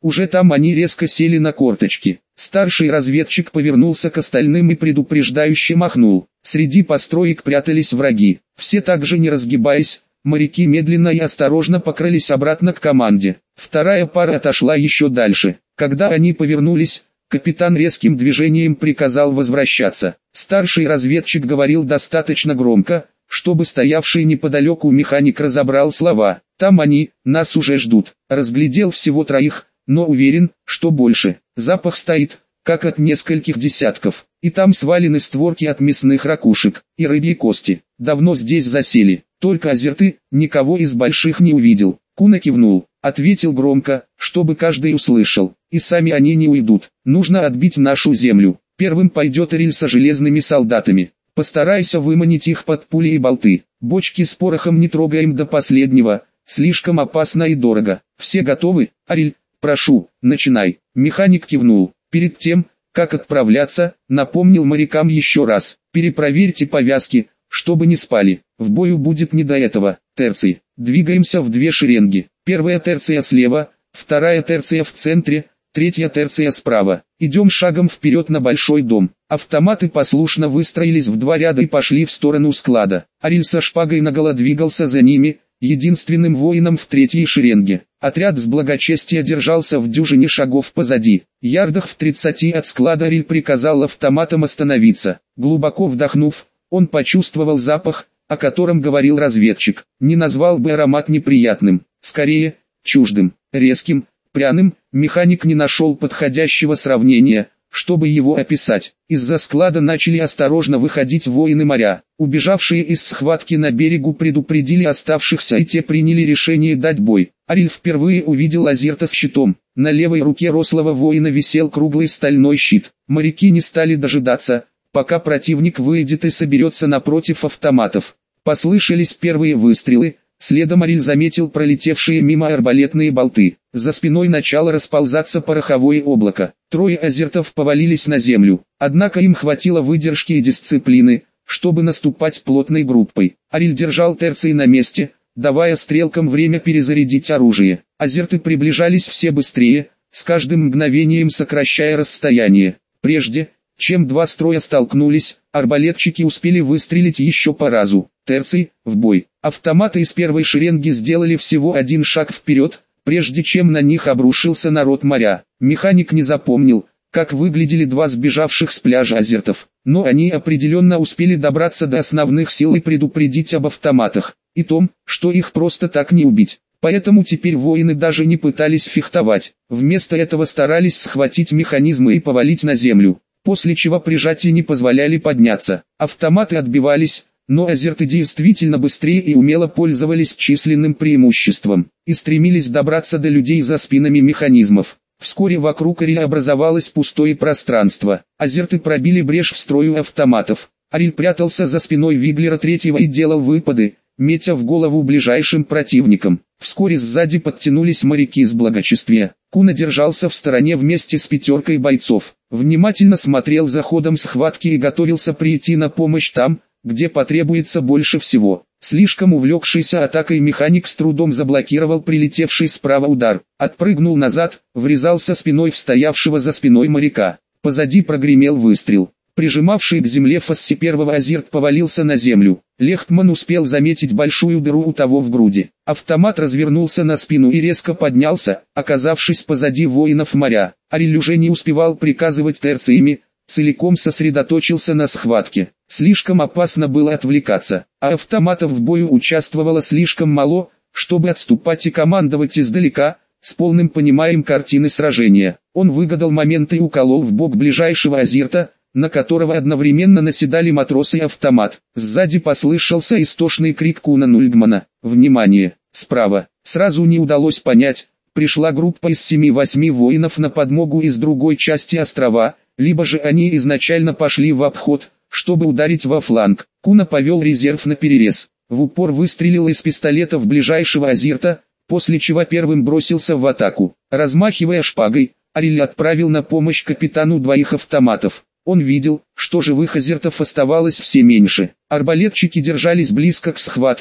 Уже там они резко сели на корточки. Старший разведчик повернулся к остальным и предупреждающе махнул. Среди построек прятались враги. Все также не разгибаясь, моряки медленно и осторожно покрылись обратно к команде. Вторая пара отошла еще дальше. Когда они повернулись, капитан резким движением приказал возвращаться. Старший разведчик говорил достаточно громко, чтобы стоявший неподалеку механик разобрал слова. «Там они, нас уже ждут». Разглядел всего троих, но уверен, что больше. Запах стоит, как от нескольких десятков. И там свалены створки от мясных ракушек и рыбьи кости. Давно здесь засели. Только азерты, никого из больших не увидел. Куна кивнул, ответил громко, чтобы каждый услышал. И сами они не уйдут. Нужно отбить нашу землю. Первым пойдет Ариль со железными солдатами. Постарайся выманить их под пули и болты. Бочки с порохом не трогаем до последнего. Слишком опасно и дорого. Все готовы? Ариль, прошу, начинай. Механик кивнул. Перед тем, как отправляться, напомнил морякам еще раз. Перепроверьте повязки, чтобы не спали. В бою будет не до этого. Терции. Двигаемся в две шеренги. Первая терция слева, вторая терция в центре, третья терция справа. Идем шагом вперед на большой дом. Автоматы послушно выстроились в два ряда и пошли в сторону склада. Ариль со шпагой наголо двигался за ними, единственным воином в третьей шеренге. Отряд с благочестия держался в дюжине шагов позади. Ярдах в 30 от склада Ариль приказал автоматам остановиться. Глубоко вдохнув, он почувствовал запах, о котором говорил разведчик. Не назвал бы аромат неприятным, скорее, чуждым, резким, пряным. Механик не нашел подходящего сравнения, чтобы его описать. Из-за склада начали осторожно выходить воины моря. Убежавшие из схватки на берегу предупредили оставшихся, и те приняли решение дать бой. Ариль впервые увидел азерта с щитом. На левой руке рослого воина висел круглый стальной щит. Моряки не стали дожидаться, пока противник выйдет и соберется напротив автоматов. Послышались первые выстрелы. Следом Ариль заметил пролетевшие мимо арбалетные болты. За спиной начало расползаться пороховое облако. Трое азертов повалились на землю. Однако им хватило выдержки и дисциплины, чтобы наступать плотной группой. Ариль держал терции на месте, давая стрелкам время перезарядить оружие. Азерты приближались все быстрее, с каждым мгновением сокращая расстояние. Прежде, чем два строя столкнулись, арбалетчики успели выстрелить еще по разу. Терции, в бой. Автоматы из первой шеренги сделали всего один шаг вперед, прежде чем на них обрушился народ моря. Механик не запомнил, как выглядели два сбежавших с пляжа азертов, но они определенно успели добраться до основных сил и предупредить об автоматах, и том, что их просто так не убить. Поэтому теперь воины даже не пытались фехтовать, вместо этого старались схватить механизмы и повалить на землю, после чего прижатия не позволяли подняться. Автоматы отбивались, но азерты действительно быстрее и умело пользовались численным преимуществом, и стремились добраться до людей за спинами механизмов. Вскоре вокруг Ариля образовалось пустое пространство. Азерты пробили брешь в строю автоматов. Ариль прятался за спиной Виглера третьего и делал выпады, метя в голову ближайшим противникам. Вскоре сзади подтянулись моряки с благочестия. Куна держался в стороне вместе с пятеркой бойцов. Внимательно смотрел за ходом схватки и готовился прийти на помощь там, где потребуется больше всего. Слишком увлекшийся атакой механик с трудом заблокировал прилетевший справа удар. Отпрыгнул назад, врезался спиной в стоявшего за спиной моряка. Позади прогремел выстрел. Прижимавший к земле фасси первого азерт повалился на землю. Лехтман успел заметить большую дыру у того в груди. Автомат развернулся на спину и резко поднялся, оказавшись позади воинов моря. Ариль уже не успевал приказывать терциями, целиком сосредоточился на схватке. Слишком опасно было отвлекаться, а автоматов в бою участвовало слишком мало, чтобы отступать и командовать издалека, с полным пониманием картины сражения. Он выгадал момент и уколол в бок ближайшего азерта, на которого одновременно наседали матросы и автомат. Сзади послышался истошный крик Куна Нульгмана. «Внимание! Справа!» Сразу не удалось понять, пришла группа из 7-8 воинов на подмогу из другой части острова, либо же они изначально пошли в обход, чтобы ударить во фланг. Куна повел резерв на перерез. В упор выстрелил из пистолета в ближайшего азерта, после чего первым бросился в атаку. Размахивая шпагой, Ариль отправил на помощь капитану двоих автоматов. Он видел, что живых азертов оставалось все меньше. Арбалетчики держались близко к схватке,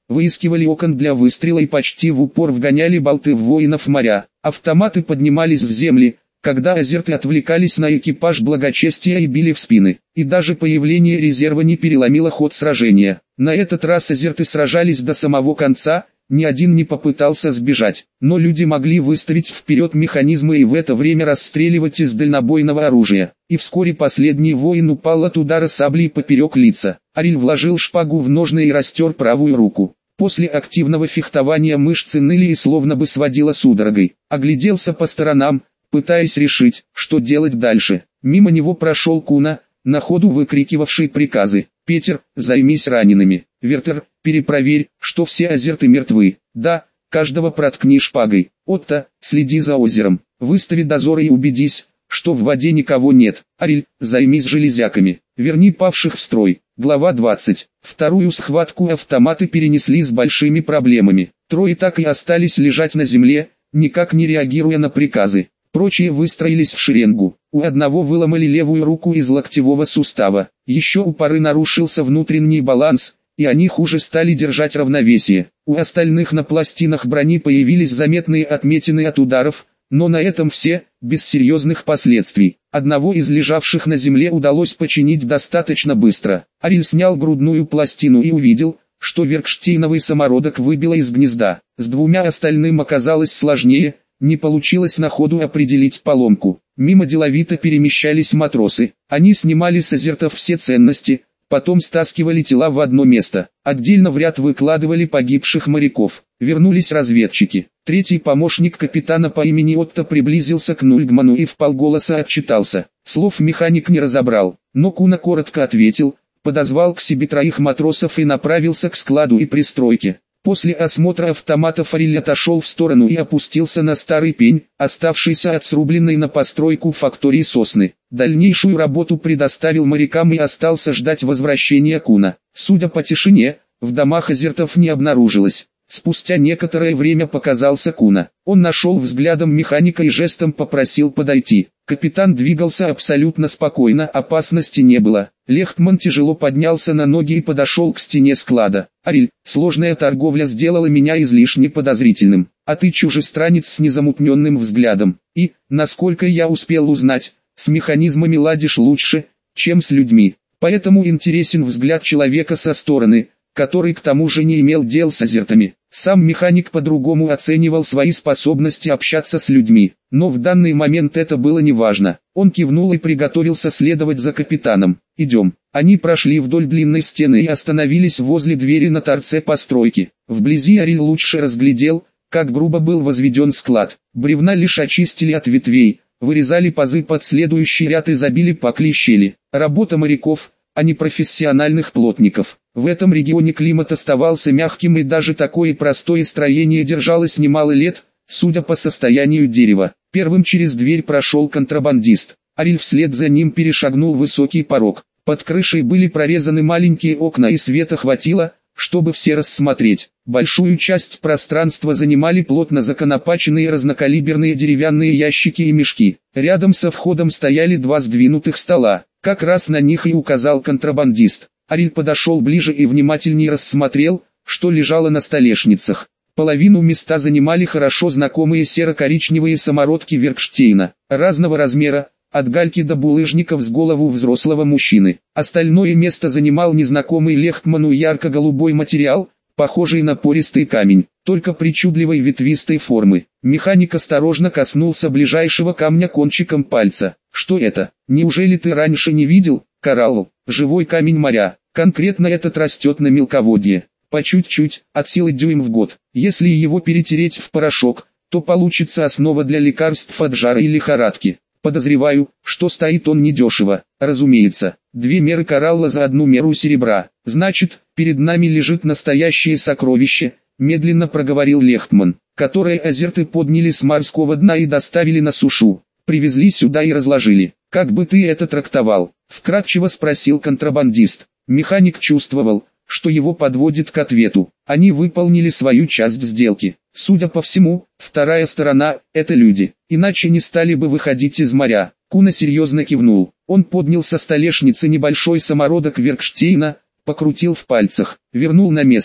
выискивали окон для выстрела и почти в упор вгоняли болты в воинов моря. Автоматы поднимались с земли, когда азерты отвлекались на экипаж благочестия и били в спины. И даже появление резерва не переломило ход сражения. На этот раз азерты сражались до самого конца, ни один не попытался сбежать. Но люди могли выставить вперед механизмы и в это время расстреливать из дальнобойного оружия. И вскоре последний воин упал от удара саблей поперек лица. Ариль вложил шпагу в ножны и растер правую руку. После активного фехтования мышцы ныли и словно бы сводило судорогой. Огляделся по сторонам, пытаясь решить, что делать дальше. Мимо него прошел Куна, на ходу выкрикивавший приказы. «Петер, займись ранеными. Вертер, перепроверь, что все азерты мертвы. Да, каждого проткни шпагой. Отто, следи за озером. Выстави дозоры и убедись, что в воде никого нет. Ариль, займись железяками. Верни павших в строй». Глава 20. Вторую схватку автоматы перенесли с большими проблемами. Трое так и остались лежать на земле, никак не реагируя на приказы. Прочие выстроились в шеренгу. У одного выломали левую руку из локтевого сустава. Еще у пары нарушился внутренний баланс, и они хуже стали держать равновесие. У остальных на пластинах брони появились заметные отметины от ударов, но на этом все, без серьезных последствий. Одного из лежавших на земле удалось починить достаточно быстро. Ариль снял грудную пластину и увидел, что веркштейновый самородок выбило из гнезда. С двумя остальным оказалось сложнее. Не получилось на ходу определить поломку. Мимо деловито перемещались матросы. Они снимали с азертов все ценности, потом стаскивали тела в одно место. Отдельно в ряд выкладывали погибших моряков. Вернулись разведчики. Третий помощник капитана по имени Отто приблизился к Нульгману и вполголоса отчитался. Слов механик не разобрал, но Куна коротко ответил, подозвал к себе троих матросов и направился к складу и пристройке. После осмотра автоматов Ариль отошел в сторону и опустился на старый пень, оставшийся от срубленной на постройку фактории сосны. Дальнейшую работу предоставил морякам и остался ждать возвращения Куна. Судя по тишине, в домах азертов не обнаружилось. Спустя некоторое время показался Куна. Он нашел взглядом механика и жестом попросил подойти. Капитан двигался абсолютно спокойно, опасности не было. Лехтман тяжело поднялся на ноги и подошел к стене склада. «Ариль, сложная торговля сделала меня излишне подозрительным, а ты чужестранец с незамутненным взглядом. И, насколько я успел узнать, с механизмами ладишь лучше, чем с людьми. Поэтому интересен взгляд человека со стороны, который к тому же не имел дел с азертами». Сам механик по-другому оценивал свои способности общаться с людьми, но в данный момент это было неважно. Он кивнул и приготовился следовать за капитаном. «Идем». Они прошли вдоль длинной стены и остановились возле двери на торце постройки. Вблизи Ариль лучше разглядел, как грубо был возведен склад. Бревна лишь очистили от ветвей, вырезали пазы под следующий ряд и забили пакли щели. Работа моряков, а не профессиональных плотников. В этом регионе климат оставался мягким и даже такое простое строение держалось немало лет, судя по состоянию дерева. Первым через дверь прошел контрабандист. Ариль вслед за ним перешагнул высокий порог. Под крышей были прорезаны маленькие окна и света хватило, чтобы все рассмотреть. Большую часть пространства занимали плотно законопаченные разнокалиберные деревянные ящики и мешки. Рядом со входом стояли два сдвинутых стола. Как раз на них и указал контрабандист. Ариль подошел ближе и внимательнее рассмотрел, что лежало на столешницах. Половину места занимали хорошо знакомые серо-коричневые самородки Веркштейна, разного размера, от гальки до булыжников с голову взрослого мужчины. Остальное место занимал незнакомый Лехтману ярко-голубой материал, похожий на пористый камень, только причудливой ветвистой формы. Механик осторожно коснулся ближайшего камня кончиком пальца. «Что это? Неужели ты раньше не видел?» «Коралл, живой камень моря. Конкретно этот растет на мелководье. По чуть-чуть, от силы дюйм в год. Если его перетереть в порошок, то получится основа для лекарств от жара и лихорадки. Подозреваю, что стоит он недешево. Разумеется, 2 меры коралла за 1 меру серебра. Значит, перед нами лежит настоящее сокровище», медленно проговорил Лехтман, «которое азерты подняли с морского дна и доставили на сушу. Привезли сюда и разложили. Как бы ты это трактовал?» Вкратчиво спросил контрабандист. Механик чувствовал, что его подводит к ответу. Они выполнили свою часть сделки. Судя по всему, вторая сторона – это люди, иначе не стали бы выходить из моря. Куна серьезно кивнул. Он поднял со столешницы небольшой самородок Веркштейна, покрутил в пальцах, вернул на место.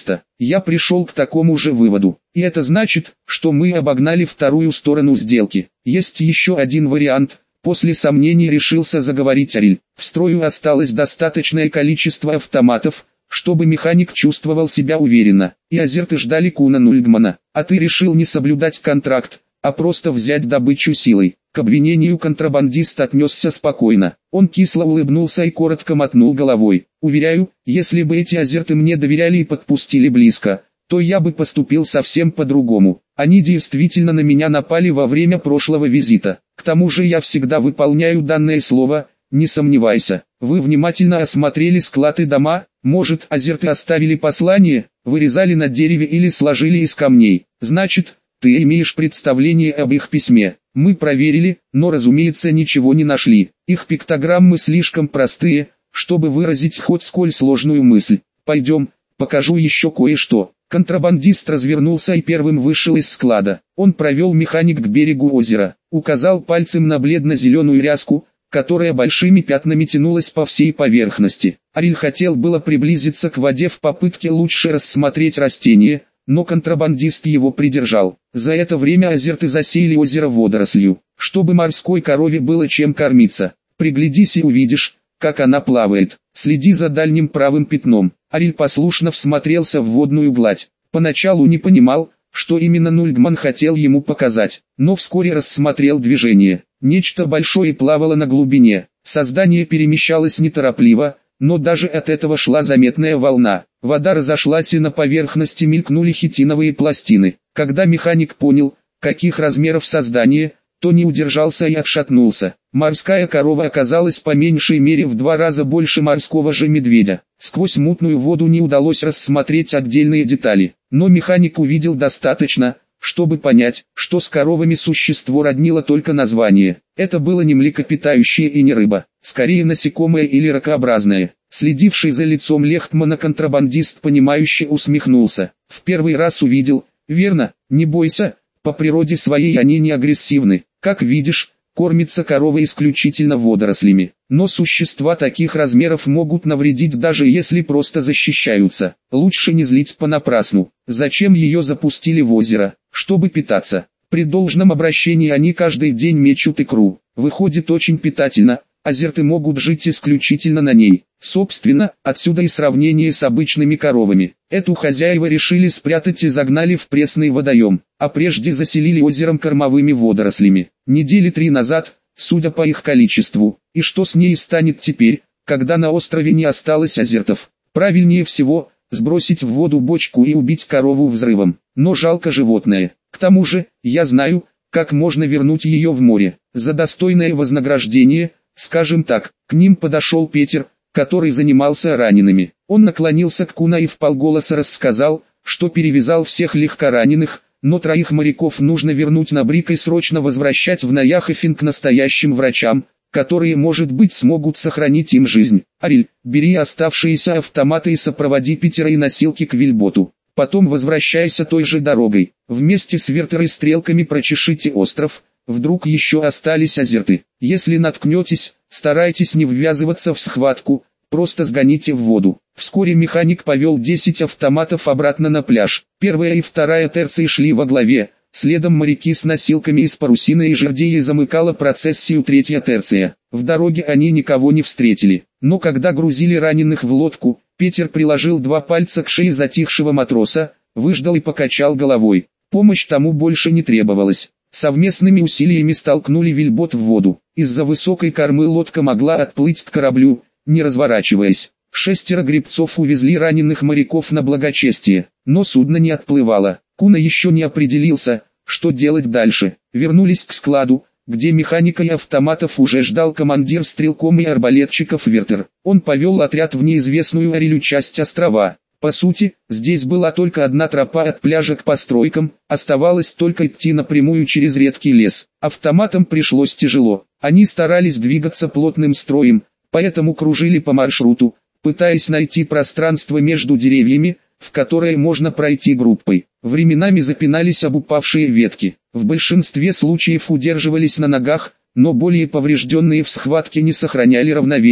я пришел к такому же выводу. И это значит, что мы обогнали вторую сторону сделки. Есть еще один вариант. После сомнений решился заговорить Ариль. В строю осталось достаточное количество автоматов, чтобы механик чувствовал себя уверенно. И азерты ждали Куна Нульгмана. А ты решил не соблюдать контракт, а просто взять добычу силой. К обвинению контрабандист отнесся спокойно. Он кисло улыбнулся и коротко мотнул головой. Уверяю, если бы эти азерты мне доверяли и подпустили близко, то я бы поступил совсем по-другому. Они действительно на меня напали во время прошлого визита. К тому же я всегда выполняю данное слово, не сомневайся. Вы внимательно осмотрели склад и дома, может, азерты оставили послание, вырезали на дереве или сложили из камней. Значит, ты имеешь представление об их письме. Мы проверили, но разумеется ничего не нашли. Их пиктограммы слишком простые, чтобы выразить хоть сколь сложную мысль. Пойдем, покажу еще кое-что. Контрабандист развернулся и первым вышел из склада. Он провел механик к берегу озера, указал пальцем на бледно-зеленую ряску, которая большими пятнами тянулась по всей поверхности. Ариль хотел было приблизиться к воде в попытке лучше рассмотреть растение, но контрабандист его придержал. За это время азерты засеяли озеро водорослью, чтобы морской корове было чем кормиться. Приглядись и увидишь, как она плавает. Следи за дальним правым пятном. Ариль послушно всмотрелся в водную гладь. Поначалу не понимал, что именно Нульгман хотел ему показать, но вскоре рассмотрел движение. Нечто большое плавало на глубине. Создание перемещалось неторопливо, но даже от этого шла заметная волна. Вода разошлась и на поверхности мелькнули хитиновые пластины. Когда механик понял, каких размеров создание, то не удержался и отшатнулся. Морская корова оказалась по меньшей мере в 2 раза больше морского же медведя. Сквозь мутную воду не удалось рассмотреть отдельные детали, но механик увидел достаточно, чтобы понять, что с коровами существо роднило только название. Это было не млекопитающее и не рыба, скорее насекомое или ракообразное. Следивший за лицом Лехтмана контрабандист понимающе усмехнулся. В первый раз увидел, верно, не бойся, по природе своей они не агрессивны. Как видишь, кормится корова исключительно водорослями. Но существа таких размеров могут навредить даже если просто защищаются. Лучше не злить понапрасну. Зачем ее запустили в озеро? Чтобы питаться. При должном обращении они каждый день мечут икру. Выходит очень питательно. Азерты могут жить исключительно на ней. Собственно, отсюда и сравнение с обычными коровами. Эту хозяева решили спрятать и загнали в пресный водоем, а прежде заселили озером кормовыми водорослями. Недели 3 назад, судя по их количеству. И что с ней станет теперь, когда на острове не осталось азертов? Правильнее всего, сбросить в воду бочку и убить корову взрывом. Но жалко животное. К тому же, я знаю, как можно вернуть ее в море. За достойное вознаграждение, скажем так. К ним подошел Петер, который занимался ранеными. Он наклонился к Куна и вполголоса рассказал, что перевязал всех легкораненых, но 3 моряков нужно вернуть на Брик и срочно возвращать в Наяхефин к настоящим врачам, которые, может быть, смогут сохранить им жизнь. Ариль, бери оставшиеся автоматы и сопроводи Питера и носилки к Вильботу. Потом возвращайся той же дорогой. Вместе с Вертерой стрелками прочешите остров. Вдруг еще остались азерты. Если наткнетесь, старайтесь не ввязываться в схватку, просто сгоните в воду. Вскоре механик повел 10 автоматов обратно на пляж. 1-я и 2-я терции шли во главе, следом моряки с носилками из парусины и жердей замыкала процессию 3-я терция. В дороге они никого не встретили, но когда грузили раненых в лодку, Петер приложил 2 пальца к шее затихшего матроса, выждал и покачал головой. Помощь тому больше не требовалась. Совместными усилиями столкнули Вильбот в воду. Из-за высокой кормы лодка могла отплыть к кораблю, не разворачиваясь. 6 гребцов увезли раненых моряков на благочестие, но судно не отплывало. Куна еще не определился, что делать дальше. Вернулись к складу, где механика и автоматов уже ждал командир стрелком и арбалетчиков Вертер. Он повел отряд в неизвестную Арилю часть острова. По сути, здесь была только одна тропа от пляжа к постройкам, оставалось только идти напрямую через редкий лес. Автоматам пришлось тяжело, они старались двигаться плотным строем, поэтому кружили по маршруту, пытаясь найти пространство между деревьями, в которое можно пройти группой. Временами запинались об упавшие ветки, в большинстве случаев удерживались на ногах, но более поврежденные в схватке не сохраняли равновесие.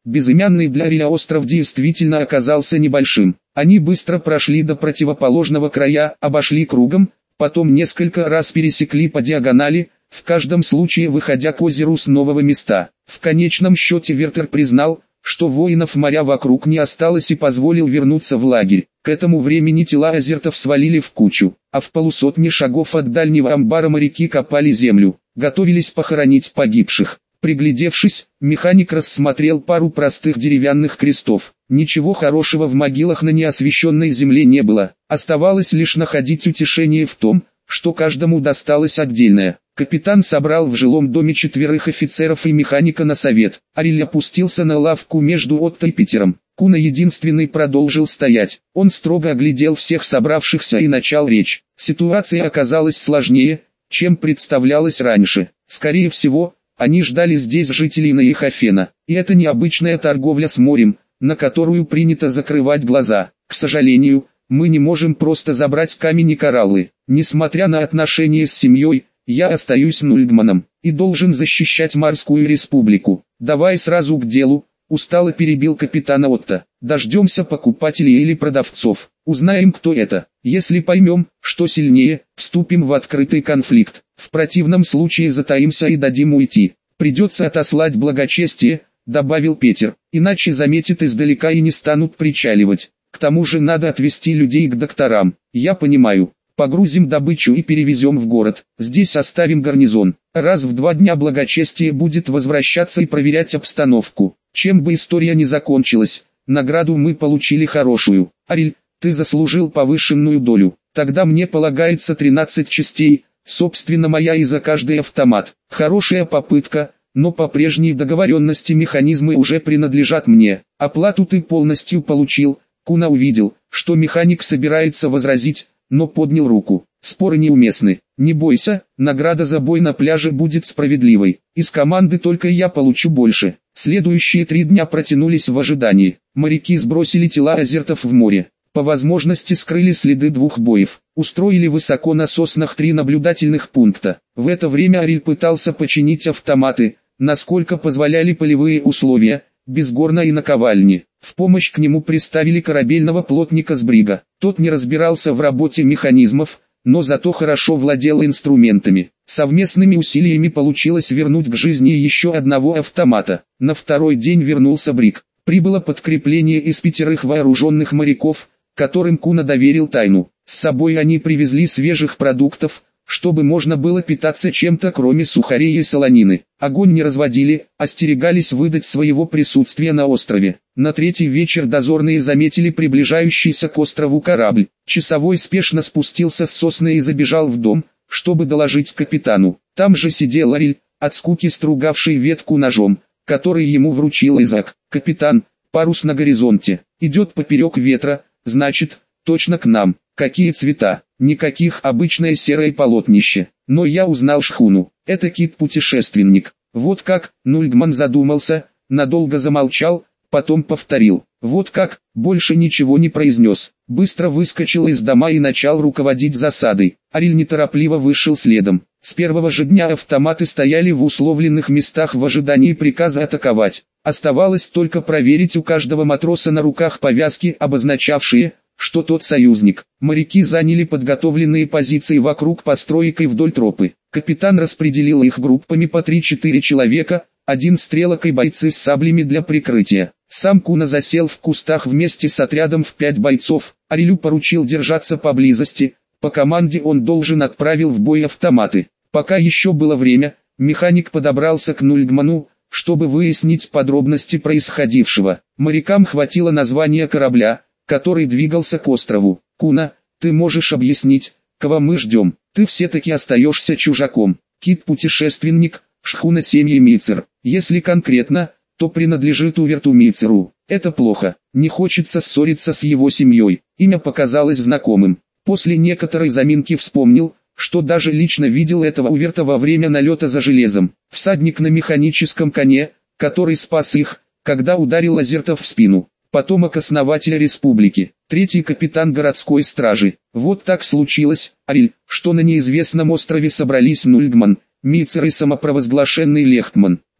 Безымянный для Ариля остров действительно оказался небольшим. Они быстро прошли до противоположного края, обошли кругом, потом несколько раз пересекли по диагонали, в каждом случае выходя к озеру с нового места. В конечном счете Вертер признал, что воинов моря вокруг не осталось и позволил вернуться в лагерь. К этому времени тела азертов свалили в кучу, а в полусотни шагов от дальнего амбара моряки копали землю, готовились похоронить погибших. Приглядевшись, механик рассмотрел пару простых деревянных крестов. Ничего хорошего в могилах на неосвещенной земле не было. Оставалось лишь находить утешение в том, что каждому досталось отдельное. Капитан собрал в жилом доме 4 офицеров и механика на совет. Ариль опустился на лавку между Отто и Питером. Куна единственный продолжил стоять. Он строго оглядел всех собравшихся и начал речь. Ситуация оказалась сложнее, чем представлялось раньше. Скорее всего, они ждали здесь жителей Наихофена. И это необычная торговля с морем, на которую принято закрывать глаза. К сожалению, мы не можем просто забрать камень и кораллы. Несмотря на отношения с семьей, я остаюсь Нульгманом и должен защищать Морскую республику. Давай сразу к делу, устало перебил капитана Отто. Дождемся покупателей или продавцов. Узнаем, кто это. Если поймем, что сильнее, вступим в открытый конфликт. В противном случае затаимся и дадим уйти. Придется отослать благочестие, добавил Петер, иначе заметят издалека и не станут причаливать. К тому же надо отвезти людей к докторам. Я понимаю. Погрузим добычу и перевезем в город. Здесь оставим гарнизон. Раз в 2 дня благочестие будет возвращаться и проверять обстановку. Чем бы история ни закончилась, награду мы получили хорошую. Ариль, ты заслужил повышенную долю. Тогда мне полагается 13 частей, собственно моя и за каждый автомат. Хорошая попытка, но по прежней договоренности механизмы уже принадлежат мне. Оплату ты полностью получил. Куна увидел, что механик собирается возразить, но поднял руку. Споры неуместны. Не бойся, награда за бой на пляже будет справедливой. Из команды только я получу больше. Следующие 3 дня протянулись в ожидании. Моряки сбросили тела азертов в море. По возможности скрыли следы 2 боев. Устроили высоко на соснах 3 наблюдательных пункта. В это время Ариль пытался починить автоматы, насколько позволяли полевые условия, без горна и наковальни. В помощь к нему приставили корабельного плотника с брига. Тот не разбирался в работе механизмов, но зато хорошо владел инструментами. Совместными усилиями получилось вернуть к жизни еще одного автомата. На 2-й день вернулся бриг. Прибыло подкрепление из 5 вооруженных моряков, которым Куна доверил тайну. С собой они привезли свежих продуктов, чтобы можно было питаться чем-то кроме сухарей и солонины. Огонь не разводили, остерегались выдать своего присутствия на острове. На 3-й вечер дозорные заметили приближающийся к острову корабль. Часовой спешно спустился с сосны и забежал в дом, чтобы доложить капитану. Там же сидел Ариль, от скуки стругавший ветку ножом, который ему вручил Изак. «Капитан, парус на горизонте, идет поперек ветра, значит, точно к нам. Какие цвета? Никаких, обычное серое полотнище. Но я узнал шхуну. Это кит-путешественник. Вот как?» Нульгман задумался, надолго замолчал, потом повторил. «Вот как?» Больше ничего не произнес. Быстро выскочил из дома и начал руководить засадой. Ариль неторопливо вышел следом. С первого же дня автоматы стояли в условленных местах в ожидании приказа атаковать. Оставалось только проверить у каждого матроса на руках повязки, обозначавшие, что тот союзник. Моряки заняли подготовленные позиции вокруг построек и вдоль тропы. Капитан распределил их группами по 3-4 человека, 1 стрелок и бойцы с саблями для прикрытия. Сам Куна засел в кустах вместе с отрядом в 5 бойцов. Арилю поручил держаться поблизости. По команде он должен отправил в бой автоматы. Пока еще было время, механик подобрался к Нульгману, чтобы выяснить подробности происходившего. Морякам хватило названия корабля, который двигался к острову. «Куна, ты можешь объяснить, кого мы ждем? Ты все-таки остаешься чужаком. Кит-путешественник, шхуна семьи Мицер. Если конкретно, то принадлежит Уверту Мицеру. Это плохо, не хочется ссориться с его семьей». Имя показалось знакомым. После некоторой заминки вспомнил, что даже лично видел этого Уверта во время налета за железом. Всадник на механическом коне, который спас их, когда ударил азертов в спину. Потомок основателя республики, 3-й капитан городской стражи. Вот так случилось, Ариль, что на неизвестном острове собрались Нульгман, Мицер и самопровозглашенный Лехтман.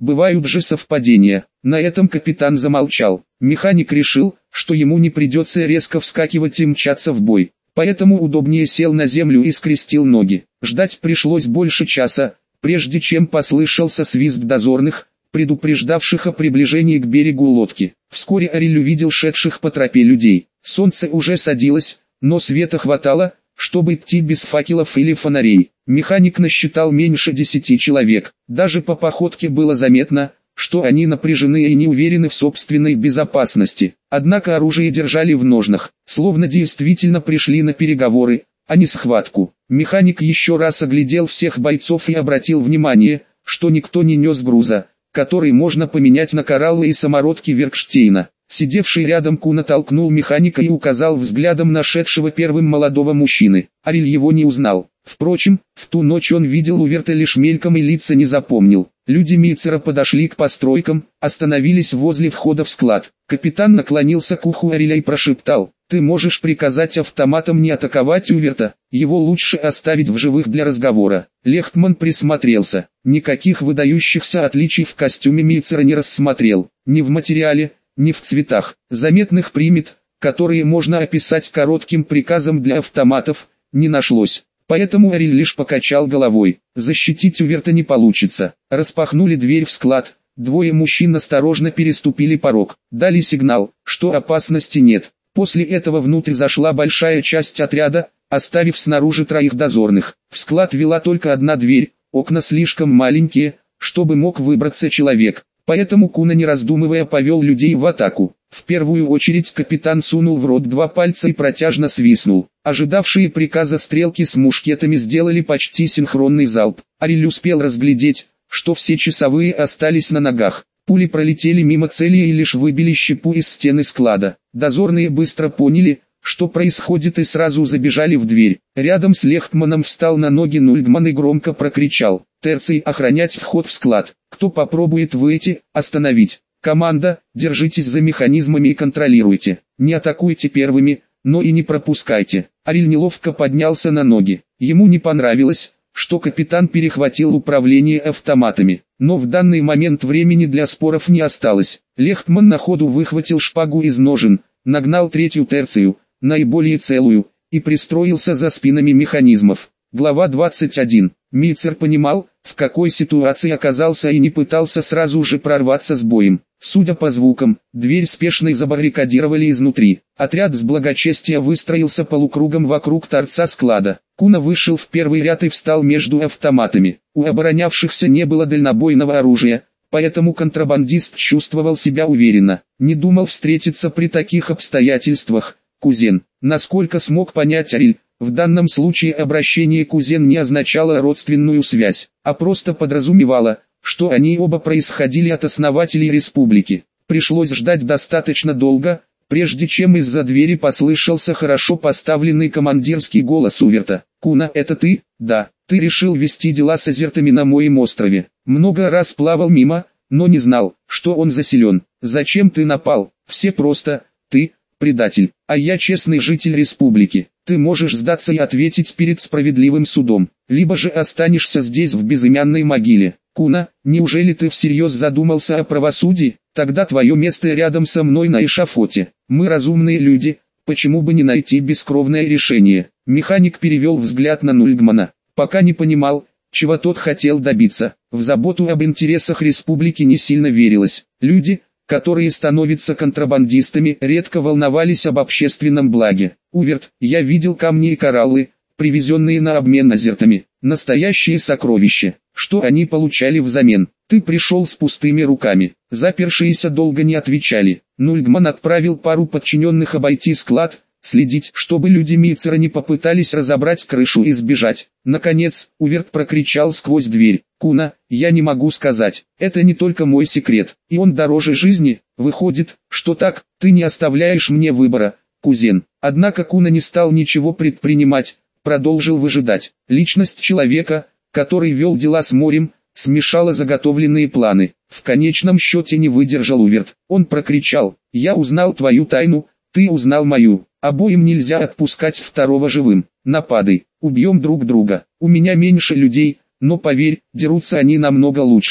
Бывают же совпадения. На этом капитан замолчал. Механик решил, что ему не придется резко вскакивать и мчаться в бой. Поэтому удобнее сел на землю и скрестил ноги. Ждать пришлось больше часа, прежде чем послышался свист дозорных, предупреждавших о приближении к берегу лодки. Вскоре Ариль увидел шедших по тропе людей. Солнце уже садилось, но света хватало, чтобы идти без факелов или фонарей. Механик насчитал меньше 10 человек. Даже по походке было заметно, что они напряжены и не уверены в собственной безопасности. Однако оружие держали в ножнах, словно действительно пришли на переговоры, а не схватку. Механик еще раз оглядел всех бойцов и обратил внимание, что никто не нес груза, который можно поменять на кораллы и самородки Веркштейна. Сидевший рядом Куна толкнул механика и указал взглядом на шедшего первым молодого мужчины. Ариль его не узнал. Впрочем, в ту ночь он видел Уверта лишь мельком и лица не запомнил. Люди Мицера подошли к постройкам, остановились возле входа в склад. Капитан наклонился к уху Ариля и прошептал: «Ты можешь приказать автоматам не атаковать Уверта, его лучше оставить в живых для разговора». Лехтман присмотрелся. Никаких выдающихся отличий в костюме Мицера не рассмотрел. Ни в материале, ни в цветах. Заметных примет, которые можно описать коротким приказом для автоматов, не нашлось. Поэтому Ариль лишь покачал головой. Защитить Уверта не получится. Распахнули дверь в склад. Двое мужчин осторожно переступили порог. Дали сигнал, что опасности нет. После этого внутрь зашла большая часть отряда, оставив снаружи троих дозорных. В склад вела только одна дверь, окна слишком маленькие, чтобы мог выбраться человек. Поэтому Куна, не раздумывая, повел людей в атаку. В первую очередь капитан сунул в рот 2 пальца и протяжно свистнул. Ожидавшие приказа стрелки с мушкетами сделали почти синхронный залп. Ариль успел разглядеть, что все часовые остались на ногах. Пули пролетели мимо цели и лишь выбили щепу из стены склада. Дозорные быстро поняли, что происходит, и сразу забежали в дверь. Рядом с Лехтманом встал на ноги Нульгман и громко прокричал: «Терций, охранять вход в склад. Кто попробует выйти, остановить. Команда, держитесь за механизмами и контролируйте. Не атакуйте первыми, но и не пропускайте». Ариль неловко поднялся на ноги. Ему не понравилось, что капитан перехватил управление автоматами. Но в данный момент времени для споров не осталось. Лехтман на ходу выхватил шпагу из ножен, нагнал третью терцию, наиболее целую, и пристроился за спинами механизмов. Глава 21. Мицер понимал, в какой ситуации оказался, и не пытался сразу же прорваться с боем. Судя по звукам, дверь спешно забаррикадировали изнутри. Отряд с благочестия выстроился полукругом вокруг торца склада. Куна вышел в первый ряд и встал между автоматами. У оборонявшихся не было дальнобойного оружия, поэтому контрабандист чувствовал себя уверенно. Не думал встретиться при таких обстоятельствах, кузен. Насколько смог понять Ариль, в данном случае обращение кузен не означало родственную связь, а просто подразумевало, что они оба происходили от основателей республики. Пришлось ждать достаточно долго, прежде чем из-за двери послышался хорошо поставленный командирский голос Уверта. «Куна, это ты?» «Да, ты решил вести дела с азертами на моем острове. Много раз плавал мимо, но не знал, что он засилен. Зачем ты напал? Все просто: ты предатель, а я честный житель республики. Ты можешь сдаться и ответить перед справедливым судом, либо же останешься здесь в безымянной могиле. Куна, неужели ты всерьез задумался о правосудии? Тогда твое место рядом со мной на эшафоте. Мы разумные люди, почему бы не найти бескровное решение?» Механик перевел взгляд на Нульгмана. Пока не понимал, чего тот хотел добиться. В заботу об интересах республики не сильно верилось. Люди, которые становятся контрабандистами, редко волновались об общественном благе. «Уверт, я видел камни и кораллы, привезенные на обмен азертами. Настоящие сокровища. Что они получали взамен? Ты пришел с пустыми руками». Запершиеся долго не отвечали. Нульгман отправил пару подчиненных обойти склад, следить, чтобы люди Мицера не попытались разобрать крышу и сбежать. Наконец, Уверт прокричал сквозь дверь: «Куна, я не могу сказать. Это не только мой секрет, и он дороже жизни. Выходит, что так, ты не оставляешь мне выбора, кузен». Однако Куна не стал ничего предпринимать, продолжил выжидать. Личность человека, который вел дела с морем, смешала заготовленные планы. В конечном счете не выдержал Уверт. Он прокричал: «Я узнал твою тайну, ты узнал мою. Обоим нельзя отпускать второго живым. Нападай, убьем друг друга. У меня меньше людей, но поверь, дерутся они намного лучше».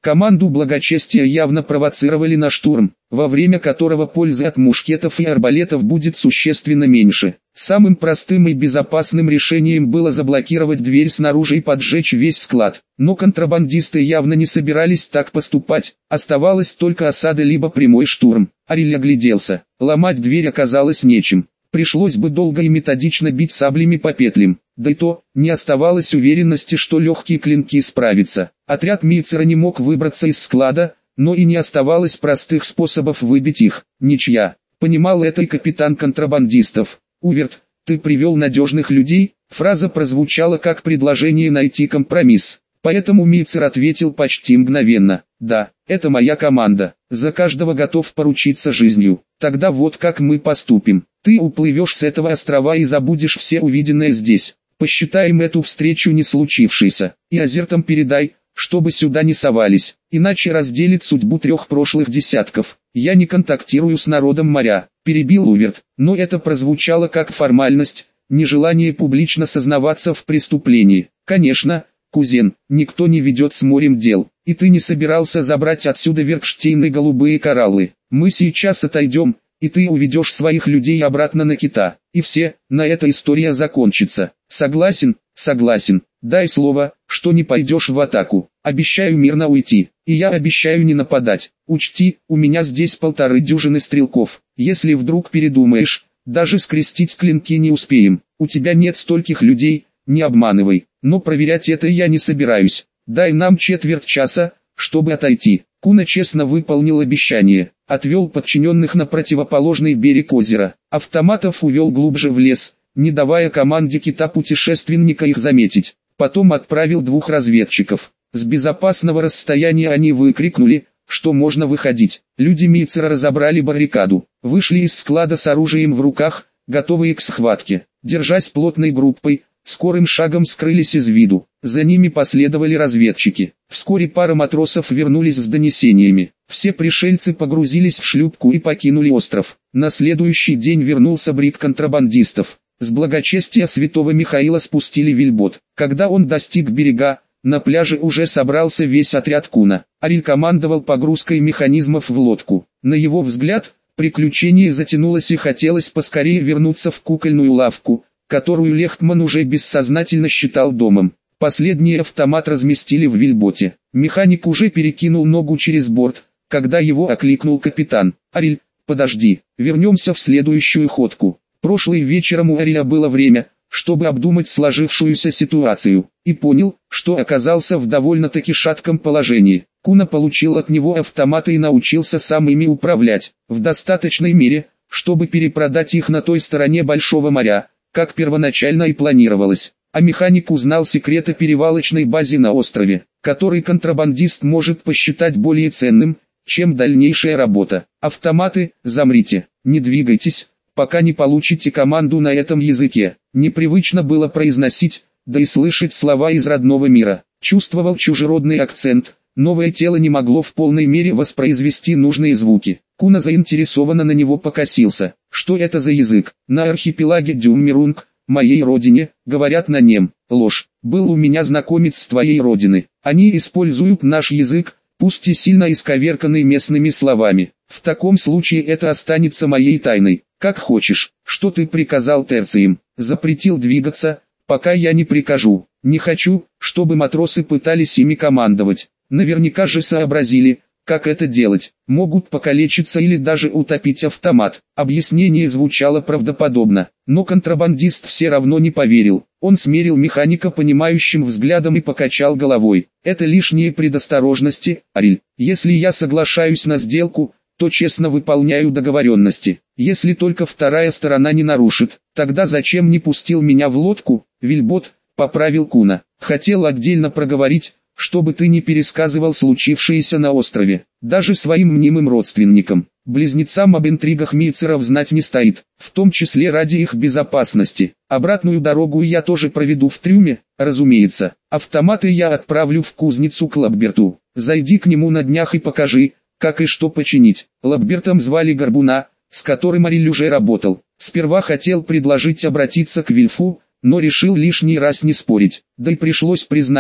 Команду благочестия явно провоцировали на штурм, во время которого пользы от мушкетов и арбалетов будет существенно меньше. Самым простым и безопасным решением было заблокировать дверь снаружи и поджечь весь склад. Но контрабандисты явно не собирались так поступать, оставалась только осада либо прямой штурм. Ариль огляделся, ломать дверь оказалось нечем. Пришлось бы долго и методично бить саблями по петлям, да и то, не оставалось уверенности, что легкие клинки справятся. Отряд Мильцера не мог выбраться из склада, но и не оставалось простых способов выбить их. Ничья. Понимал это и капитан контрабандистов. «Уверт, ты привел надежных людей?» Фраза прозвучала как предложение найти компромисс. Поэтому Мильцер ответил почти мгновенно: «Да, это моя команда, за каждого готов поручиться жизнью. Тогда вот как мы поступим. Ты уплывешь с этого острова и забудешь все увиденное здесь. Посчитаем эту встречу не случившейся, и азертам передай, чтобы сюда не совались, иначе разделит судьбу 3 прошлых десятков. Я не контактирую с народом моря», — перебил Уверт, но это прозвучало как формальность, нежелание публично сознаваться в преступлении. «Конечно, кузен, никто не ведет с морем дел, и ты не собирался забрать отсюда Веркштейн и голубые кораллы. Мы сейчас отойдем, и ты уведешь своих людей обратно на Кита, и все, на эта история закончится. Согласен?» «Согласен. Дай слово, что не пойдешь в атаку. Обещаю мирно уйти, и я обещаю не нападать. Учти, у меня здесь 1,5 дюжины стрелков. Если вдруг передумаешь, даже скрестить клинки не успеем. У тебя нет стольких людей, не обманывай. Но проверять это я не собираюсь. Дай нам четверть часа, чтобы отойти». Куна честно выполнил обещание, отвел подчиненных на противоположный берег озера, автоматов увел глубже в лес, не давая команде кита-путешественника их заметить. Потом отправил 2 разведчиков. С безопасного расстояния они выкрикнули, что можно выходить. Люди Мильцера разобрали баррикаду, вышли из склада с оружием в руках, готовые к схватке. Держась плотной группой, скорым шагом скрылись из виду. За ними последовали разведчики. Вскоре пара матросов вернулись с донесениями. Все пришельцы погрузились в шлюпку и покинули остров. На следующий день вернулся бриг контрабандистов. С благочестия святого Михаила спустили вельбот. Когда он достиг берега, на пляже уже собрался весь отряд Куна. Ариль командовал погрузкой механизмов в лодку. На его взгляд, приключение затянулось и хотелось поскорее вернуться в кукольную лавку, которую Лехтман уже бессознательно считал домом. Последний автомат разместили в вельботе. Механик уже перекинул ногу через борт, когда его окликнул капитан. «Ариль, подожди, вернемся в следующую ходку». Прошлым вечером у Ариля было время, чтобы обдумать сложившуюся ситуацию, и понял, что оказался в довольно-таки шатком положении. Куна получил от него автоматы и научился сам ими управлять, в достаточной мере, чтобы перепродать их на той стороне Большого моря, как первоначально и планировалось. А механик узнал секреты перевалочной базы на острове, который контрабандист может посчитать более ценным, чем дальнейшая работа. «Автоматы, замрите, не двигайтесь, пока не получите команду на этом языке». Непривычно было произносить, да и слышать слова из родного мира. Чувствовал чужеродный акцент, новое тело не могло в полной мере воспроизвести нужные звуки. Куна заинтересованно на него покосился. «Что это за язык?» «На архипелаге Дюммерунг, моей родине, говорят на нем». «Ложь. Был у меня знакомец с твоей родины. Они используют наш язык, пусть и сильно исковерканный местными словами. В таком случае это останется моей тайной. Как хочешь». «Что ты приказал терциям?» «Запретил двигаться, пока я не прикажу. Не хочу, чтобы матросы пытались ими командовать. Наверняка же сообразили, как это делать. Могут покалечиться или даже утопить автомат». Объяснение звучало правдоподобно, но контрабандист все равно не поверил. Он смерил механика понимающим взглядом и покачал головой. «Это лишние предосторожности, Ариль. Если я соглашаюсь на сделку, то честно выполняю договоренности. Если только вторая сторона не нарушит, тогда зачем не пустил меня в лодку?» «Вельбот», — поправил Куна. «Хотел отдельно проговорить, чтобы ты не пересказывал случившееся на острове, даже своим мнимым родственникам. Близнецам об интригах Мильцеров знать не стоит, в том числе ради их безопасности. Обратную дорогу я тоже проведу в трюме, разумеется. Автоматы я отправлю в кузницу к Лабберту. Зайди к нему на днях и покажи, как и что починить». Лаббертом звали Горбуна, с которым Ариль уже работал. Сперва хотел предложить обратиться к Вильфу, но решил лишний раз не спорить, да и пришлось признать,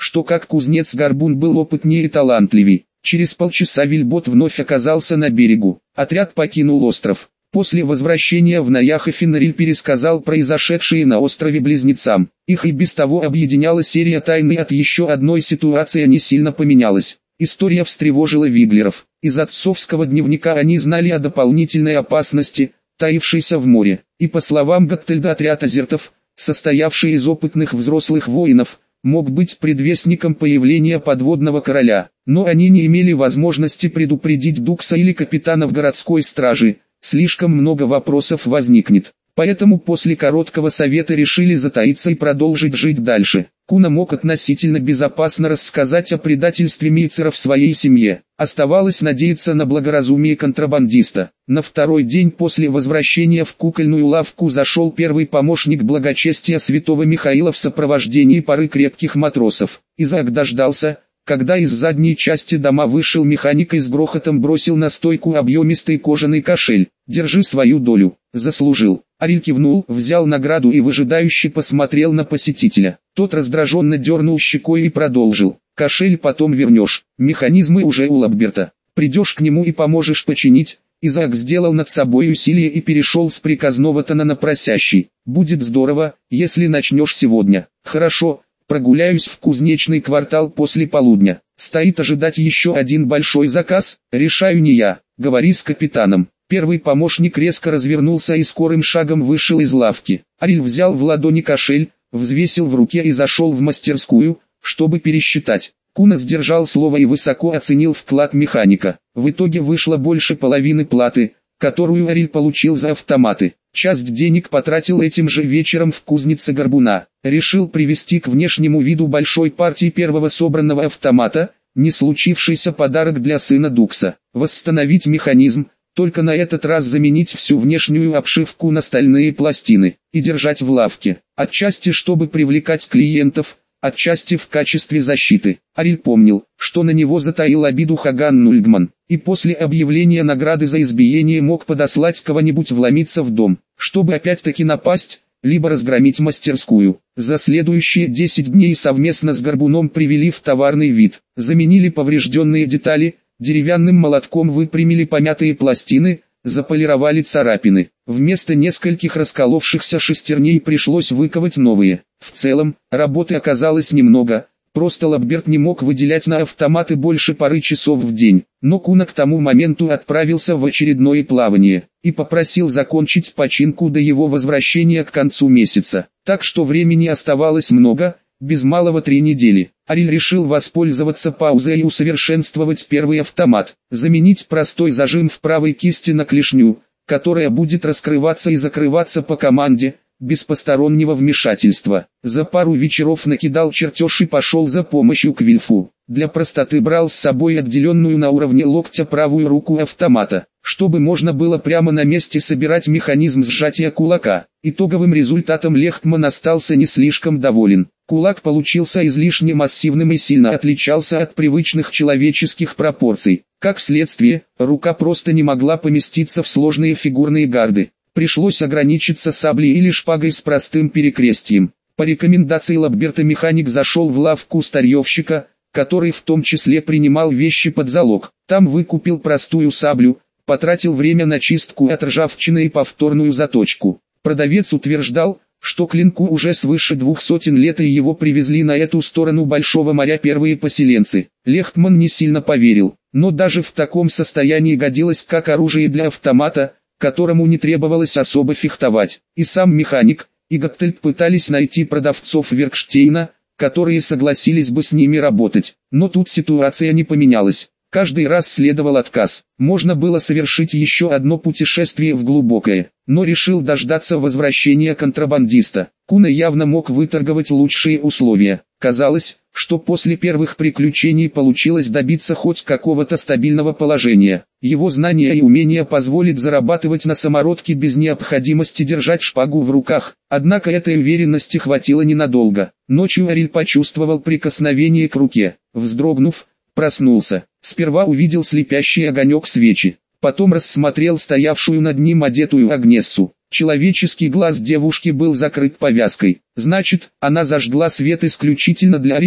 что как кузнец-горбун был опытнее и талантливей. Через полчаса Вильбот вновь оказался на берегу. Отряд покинул остров. После возвращения в Наяхо Фенриль пересказал произошедшее на острове близнецам. Их и без того объединяла серия тайн, и от еще одной ситуации не сильно поменялась. История встревожила Виглеров. Из отцовского дневника они знали о дополнительной опасности, таившейся в море. И по словам Готтельда, отряд азертов, состоявший из опытных взрослых воинов, мог быть предвестником появления подводного короля. Но они не имели возможности предупредить Дукса или капитанов городской стражи. Слишком много вопросов возникнет. Поэтому после короткого совета решили затаиться и продолжить жить дальше. Куна мог относительно безопасно рассказать о предательстве мейцеров своей семье. Оставалось надеяться на благоразумие контрабандиста. На второй день после возвращения в кукольную лавку зашел первый помощник благочестия святого Михаила в сопровождении пары крепких матросов. Изаак дождался, когда из задней части дома вышел механик и с грохотом бросил на стойку объемистый кожаный кошель. «Держи свою долю, заслужил». Ариль кивнул, взял награду и выжидающе посмотрел на посетителя. Тот раздраженно дернул щекой и продолжил. «Кошель потом вернешь, механизмы уже у Лабберта. Придешь к нему и поможешь починить». Изаак сделал над собой усилие и перешел с приказного тона на просящий. «Будет здорово, если начнешь сегодня». «Хорошо, прогуляюсь в кузнечный квартал после полудня. Стоит ожидать еще один большой заказ, решаю не я, говори с капитаном». Первый помощник резко развернулся и скорым шагом вышел из лавки. Ариль взял в ладони кошель, взвесил в руке и зашел в мастерскую, чтобы пересчитать. Куна сдержал слово и высоко оценил вклад механика. В итоге вышло больше половины платы, которую Ариль получил за автоматы. Часть денег потратил этим же вечером в кузнице горбуна. Решил привести к внешнему виду большой партии первого собранного автомата, не случившийся подарок для сына Дукса. Восстановить механизм, только на этот раз заменить всю внешнюю обшивку на стальные пластины и держать в лавке, отчасти чтобы привлекать клиентов, отчасти в качестве защиты. Ариль помнил, что на него затаил обиду Хаган Нульгман, и после объявления награды за избиение мог подослать кого-нибудь вломиться в дом, чтобы опять-таки напасть, либо разгромить мастерскую. За следующие 10 дней совместно с Горбуном привели в товарный вид, заменили поврежденные детали, деревянным молотком выпрямили помятые пластины, заполировали царапины. Вместо нескольких расколовшихся шестерней пришлось выковать новые. В целом, работы оказалось немного, просто Лабберт не мог выделять на автоматы больше пары часов в день. Но Куна к тому моменту отправился в очередное плавание и попросил закончить починку до его возвращения к концу месяца. Так что времени оставалось много, без малого 3 недели. Ариль решил воспользоваться паузой и усовершенствовать первый автомат, заменить простой зажим в правой кисти на клешню, которая будет раскрываться и закрываться по команде, без постороннего вмешательства. За пару вечеров накидал чертеж и пошел за помощью к Вильфу. Для простоты брал с собой отделенную на уровне локтя правую руку автомата, чтобы можно было прямо на месте собирать механизм сжатия кулака. Итоговым результатом Лехтман остался не слишком доволен. Кулак получился излишне массивным и сильно отличался от привычных человеческих пропорций. Как следствие, рука просто не могла поместиться в сложные фигурные гарды. Пришлось ограничиться саблей или шпагой с простым перекрестием. По рекомендации Лабберта механик зашел в лавку старьевщика, который в том числе принимал вещи под залог. Там выкупил простую саблю, потратил время на чистку от ржавчины и повторную заточку. Продавец утверждал, что клинку уже свыше 200 лет и его привезли на эту сторону Большого моря первые поселенцы. Лехтман не сильно поверил, но даже в таком состоянии годилось как оружие для автомата, которому не требовалось особо фехтовать. И сам механик, и Готтельд пытались найти продавцов Веркштейна, которые согласились бы с ними работать. Но тут ситуация не поменялась. Каждый раз следовал отказ. Можно было совершить еще одно путешествие в глубокое, но решил дождаться возвращения контрабандиста. Куна явно мог выторговать лучшие условия. Казалось, что после первых приключений получилось добиться хоть какого-то стабильного положения. Его знания и умения позволят зарабатывать на самородке без необходимости держать шпагу в руках. Однако этой уверенности хватило ненадолго. Ночью Ариль почувствовал прикосновение к руке. Вздрогнув, проснулся. Сперва увидел слепящий огонек свечи, потом рассмотрел стоявшую над ним одетую Агнессу. Человеческий глаз девушки был закрыт повязкой. Значит, она зажгла свет исключительно для Ариля,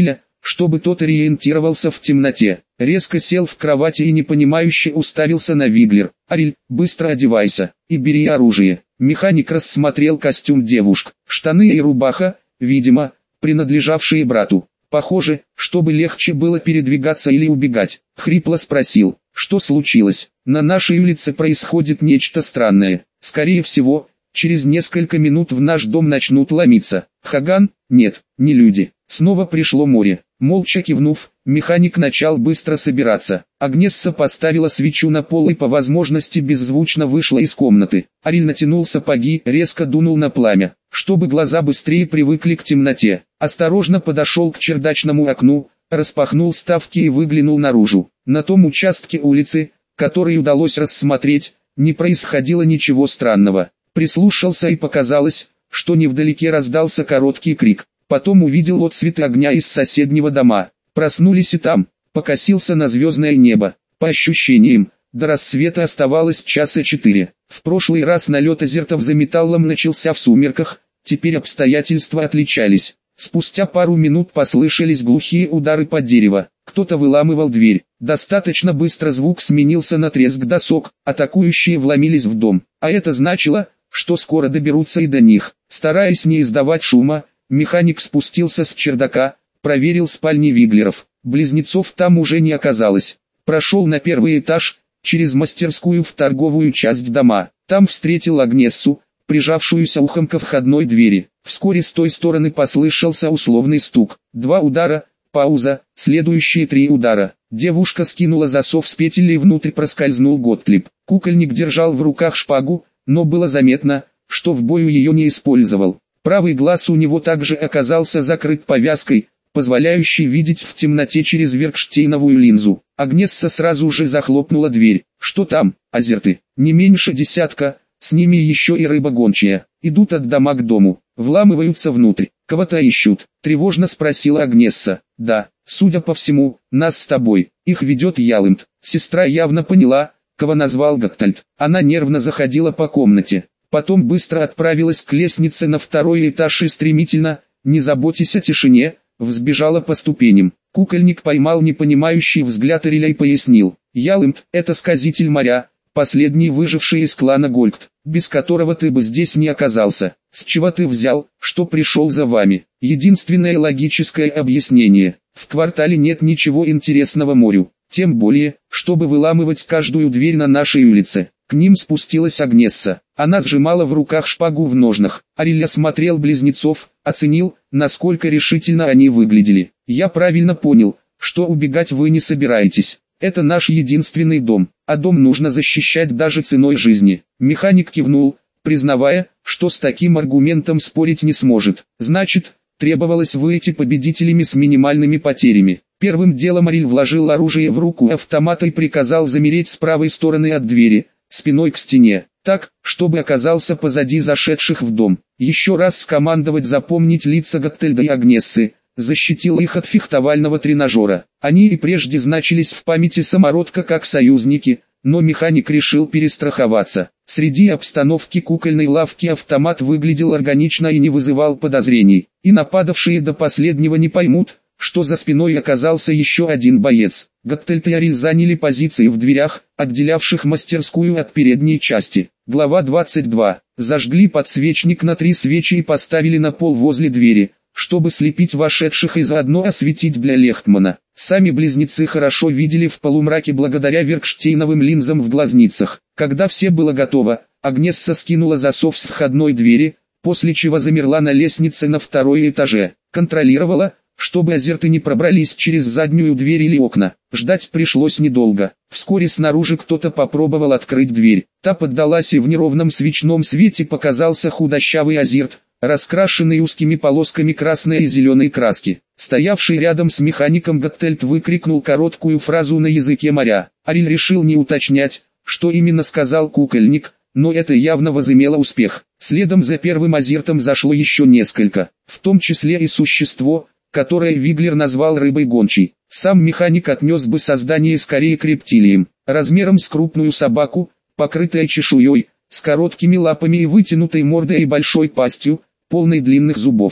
чтобы тот ориентировался в темноте. Резко сел в кровати и непонимающе уставился на Виглер. «Ариль, быстро одевайся и бери оружие». Механик рассмотрел костюм девушек, штаны и рубаха, видимо, принадлежавшие брату. Похоже, чтобы легче было передвигаться или убегать. Хрипло спросил, что случилось. На нашей улице происходит нечто странное. Скорее всего, через несколько минут в наш дом начнут ломиться. Хаган? Нет, не люди. Снова пришло море. Молча кивнув, механик начал быстро собираться. Агнесса поставила свечу на пол и по возможности беззвучно вышла из комнаты. Ариль натянул сапоги, резко дунул на пламя, чтобы глаза быстрее привыкли к темноте. Осторожно подошел к чердачному окну, распахнул ставки и выглянул наружу. На том участке улицы, который удалось рассмотреть, не происходило ничего странного. Прислушался и показалось, что невдалеке раздался короткий крик. Потом увидел отсвет огня из соседнего дома. Проснулись и там, покосился на звездное небо. По ощущениям, до рассвета оставалось часа 4. В прошлый раз налет азертов за металлом начался в сумерках, теперь обстоятельства отличались. Спустя пару минут послышались глухие удары под дерево. Кто-то выламывал дверь. Достаточно быстро звук сменился на треск досок, атакующие вломились в дом. А это значило, что скоро доберутся и до них. Стараясь не издавать шума, механик спустился с чердака, проверил спальни Виглеров. Близнецов там уже не оказалось. Прошел на первый этаж, через мастерскую в торговую часть дома. Там встретил Агнессу, прижавшуюся ухом ко входной двери. Вскоре с той стороны послышался условный стук. 2 удара, пауза, следующие 3 удара. Девушка скинула засов с петель и внутрь проскользнул Готлиб. Кукольник держал в руках шпагу, но было заметно, что в бою ее не использовал. Правый глаз у него также оказался закрыт повязкой, позволяющей видеть в темноте через веркштейновую линзу. Агнесса сразу же захлопнула дверь. Что там, азерты? Не меньше десятка, с ними еще и рыба гончая. Идут от дома к дому, вламываются внутрь. Кого-то ищут? Тревожно спросила Агнесса. Да, судя по всему, нас с тобой. Их ведет Ялынд. Сестра явно поняла, кого назвал Готтальд. Она нервно заходила по комнате. Потом быстро отправилась к лестнице на 2-й этаж и стремительно, не заботясь о тишине, взбежала по ступеням. Кукольник поймал непонимающий взгляд Ариля и пояснил. Ялынд – это сказитель моря, последний выживший из клана Гольгт, без которого ты бы здесь не оказался. С чего ты взял, что пришел за вами? Единственное логическое объяснение. В квартале нет ничего интересного морю, тем более, чтобы выламывать каждую дверь на нашей улице. К ним спустилась Агнесса. Она сжимала в руках шпагу в ножнах. Ариль осмотрел близнецов, оценил, насколько решительно они выглядели. Я правильно понял, что убегать вы не собираетесь. Это наш единственный дом, а дом нужно защищать даже ценой жизни. Механик кивнул, признавая, что с таким аргументом спорить не сможет. Значит, требовалось выйти победителями с минимальными потерями. Первым делом Ариль вложил оружие в руку автомата и приказал замереть с правой стороны от двери, спиной к стене, так, чтобы оказался позади зашедших в дом. Еще раз скомандовать запомнить лица Готтельда и Агнессы, защитил их от фехтовального тренажера. Они и прежде значились в памяти самородка как союзники, но механик решил перестраховаться. Среди обстановки кукольной лавки автомат выглядел органично и не вызывал подозрений. И нападавшие до последнего не поймут, что за спиной оказался еще один боец. Готтельд и Ариль заняли позиции в дверях, отделявших мастерскую от передней части. Глава 22. Зажгли подсвечник на 3 свечи и поставили на пол возле двери, чтобы слепить вошедших и заодно осветить для Лехтмана. Сами близнецы хорошо видели в полумраке благодаря веркштейновым линзам в глазницах. Когда все было готово, Агнесса скинула засов с входной двери, после чего замерла на лестнице на 2-м этаже. Контролировала, чтобы азерты не пробрались через заднюю дверь или окна. Ждать пришлось недолго. Вскоре снаружи кто-то попробовал открыть дверь. Та поддалась, и в неровном свечном свете показался худощавый азерт, раскрашенный узкими полосками красной и зеленой краски. Стоявший рядом с механиком Готтельд выкрикнул короткую фразу на языке моря. Ариль решил не уточнять, что именно сказал кукольник, но это явно возымело успех. Следом за первым азертом зашло еще несколько, в том числе и существо, которое Виглер назвал рыбой гончей. Сам механик отнес бы создание скорее к рептилиям, размером с крупную собаку, покрытая чешуей, с короткими лапами и вытянутой мордой и большой пастью, полной длинных зубов.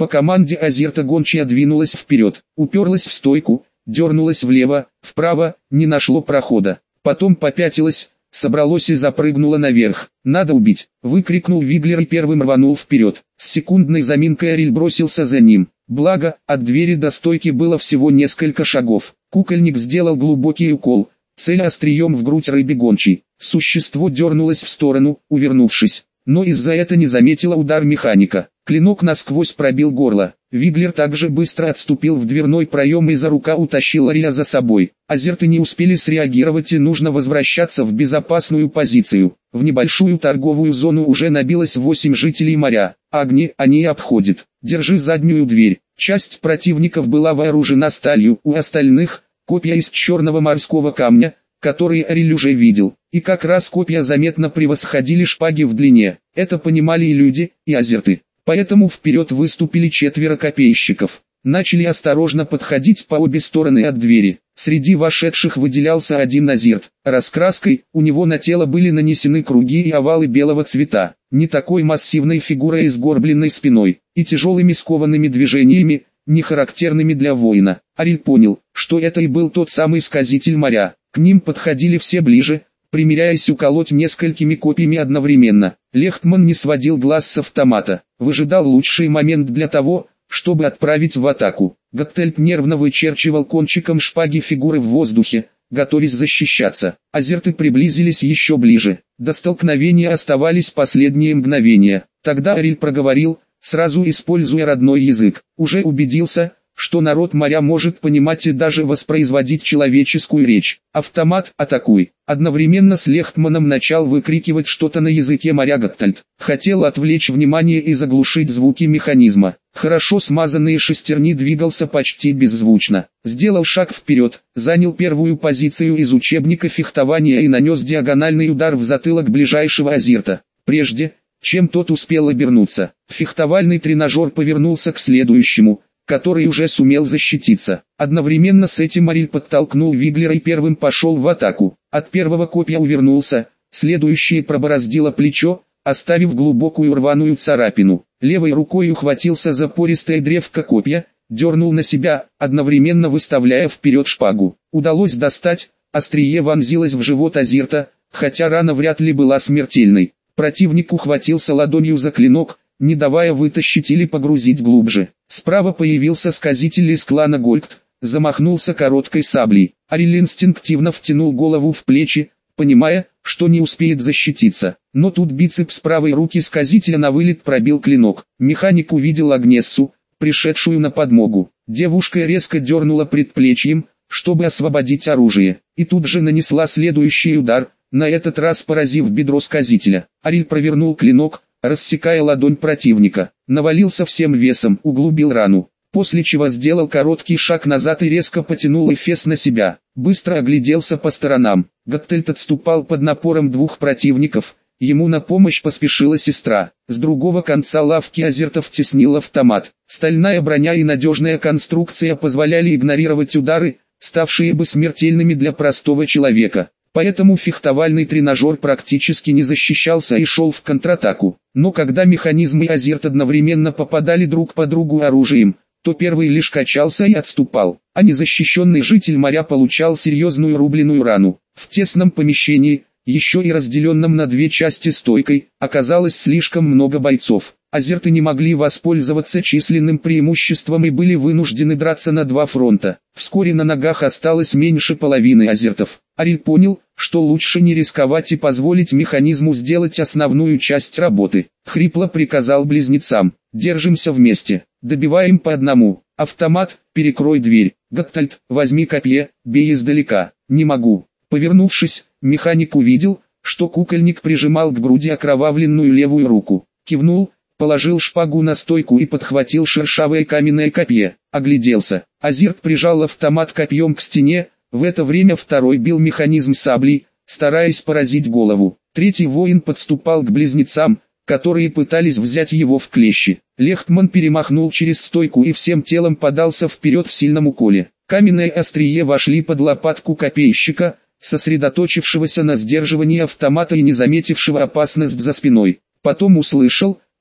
По команде Азирта гончая двинулась вперед, уперлась в стойку, дернулась влево, вправо, не нашло прохода. Потом попятилась, собралось и запрыгнула наверх. «Надо убить!» — выкрикнул Виглер и первым рванул вперед. С секундной заминкой Ариль бросился за ним. Благо, от двери до стойки было всего несколько шагов. Кукольник сделал глубокий укол, целя острием в грудь рыбе гончей. Существо дернулось в сторону, увернувшись, но из-за этого не заметило удар механика. Клинок насквозь пробил горло. Виглер также быстро отступил в дверной проем и за рука утащил Ариля за собой. Азирты не успели среагировать и нужно возвращаться в безопасную позицию. В небольшую торговую зону уже набилось 8 жителей моря. Огни они обходят. Держи заднюю дверь. Часть противников была вооружена сталью, у остальных – копья из черного морского камня, которые Ариль уже видел. И как раз копья заметно превосходили шпаги в длине. Это понимали и люди, и азирты. Поэтому вперед выступили 4 копейщиков. Начали осторожно подходить по обе стороны от двери. Среди вошедших выделялся один азирт. Раскраской, у него на тело были нанесены круги и овалы белого цвета. Не такой массивной фигурой и сгорбленной спиной, и тяжелыми скованными движениями, не характерными для воина. Ариль понял, что это и был тот самый сказитель моря. К ним подходили все ближе, примеряясь уколоть несколькими копьями одновременно. Лехтман не сводил глаз с автомата, выжидал лучший момент для того, чтобы отправить в атаку. Готтельд нервно вычерчивал кончиком шпаги фигуры в воздухе, готовясь защищаться. Азирты приблизились еще ближе. До столкновения оставались последние мгновения. Тогда Ариль проговорил, сразу используя родной язык. Уже убедился, что народ моря может понимать и даже воспроизводить человеческую речь. «Автомат, атакуй!» Одновременно с Лехтманом начал выкрикивать что-то на языке моря Готтельд. Хотел отвлечь внимание и заглушить звуки механизма. Хорошо смазанные шестерни двигался почти беззвучно. Сделал шаг вперед, занял первую позицию из учебника фехтования и нанес диагональный удар в затылок ближайшего азирта. Прежде, чем тот успел обернуться, фехтовальный тренажер повернулся к следующему, который уже сумел защититься. Одновременно с этим Ариль подтолкнул Виглера и первым пошел в атаку. От первого копья увернулся, следующее пробороздило плечо, оставив глубокую рваную царапину. Левой рукой ухватился за пористое древко копья, дернул на себя, одновременно выставляя вперед шпагу. Удалось достать, острие вонзилось в живот азирта, хотя рана вряд ли была смертельной. Противник ухватился ладонью за клинок, не давая вытащить или погрузить глубже. Справа появился сказитель из клана Гольд, замахнулся короткой саблей. Ариль инстинктивно втянул голову в плечи, понимая, что не успеет защититься. Но тут бицепс правой руки сказителя на вылет пробил клинок. Механик увидел Агнессу, пришедшую на подмогу. Девушка резко дернула предплечьем, чтобы освободить оружие, и тут же нанесла следующий удар, на этот раз поразив бедро сказителя. Ариль провернул клинок, рассекая ладонь противника, навалился всем весом, углубил рану, после чего сделал короткий шаг назад и резко потянул эфес на себя. Быстро огляделся по сторонам. Готтельд отступал под напором 2 противников, ему на помощь поспешила сестра. С другого конца лавки азиртов теснил автомат. Стальная броня и надежная конструкция позволяли игнорировать удары, ставшие бы смертельными для простого человека. Поэтому фехтовальный тренажер практически не защищался и шел в контратаку. Но когда механизмы азирт одновременно попадали друг по другу оружием, то первый лишь качался и отступал, а незащищенный житель моря получал серьезную рубленую рану. В тесном помещении, еще и разделенном на 2 части стойкой, оказалось слишком много бойцов. Азирты не могли воспользоваться численным преимуществом и были вынуждены драться на 2 фронта. Вскоре на ногах осталось меньше половины азиртов. Ариль понял, что лучше не рисковать и позволить механизму сделать основную часть работы. Хрипло приказал близнецам: «Держимся вместе, добиваем по одному. Автомат, перекрой дверь. Готтельд, возьми копье, бей издалека». «Не могу». Повернувшись, механик увидел, что кукольник прижимал к груди окровавленную левую руку. Кивнул, положил шпагу на стойку и подхватил шершавое каменное копье. Огляделся. Азирт прижал автомат копьем к стене, в это время второй бил механизм саблей, стараясь поразить голову. Третий воин подступал к близнецам, которые пытались взять его в клещи. Лехтман перемахнул через стойку и всем телом подался вперед в сильном уколе. Каменное острие вошли под лопатку копейщика, сосредоточившегося на сдерживании автомата и не заметившего опасность за спиной. Потом услышал,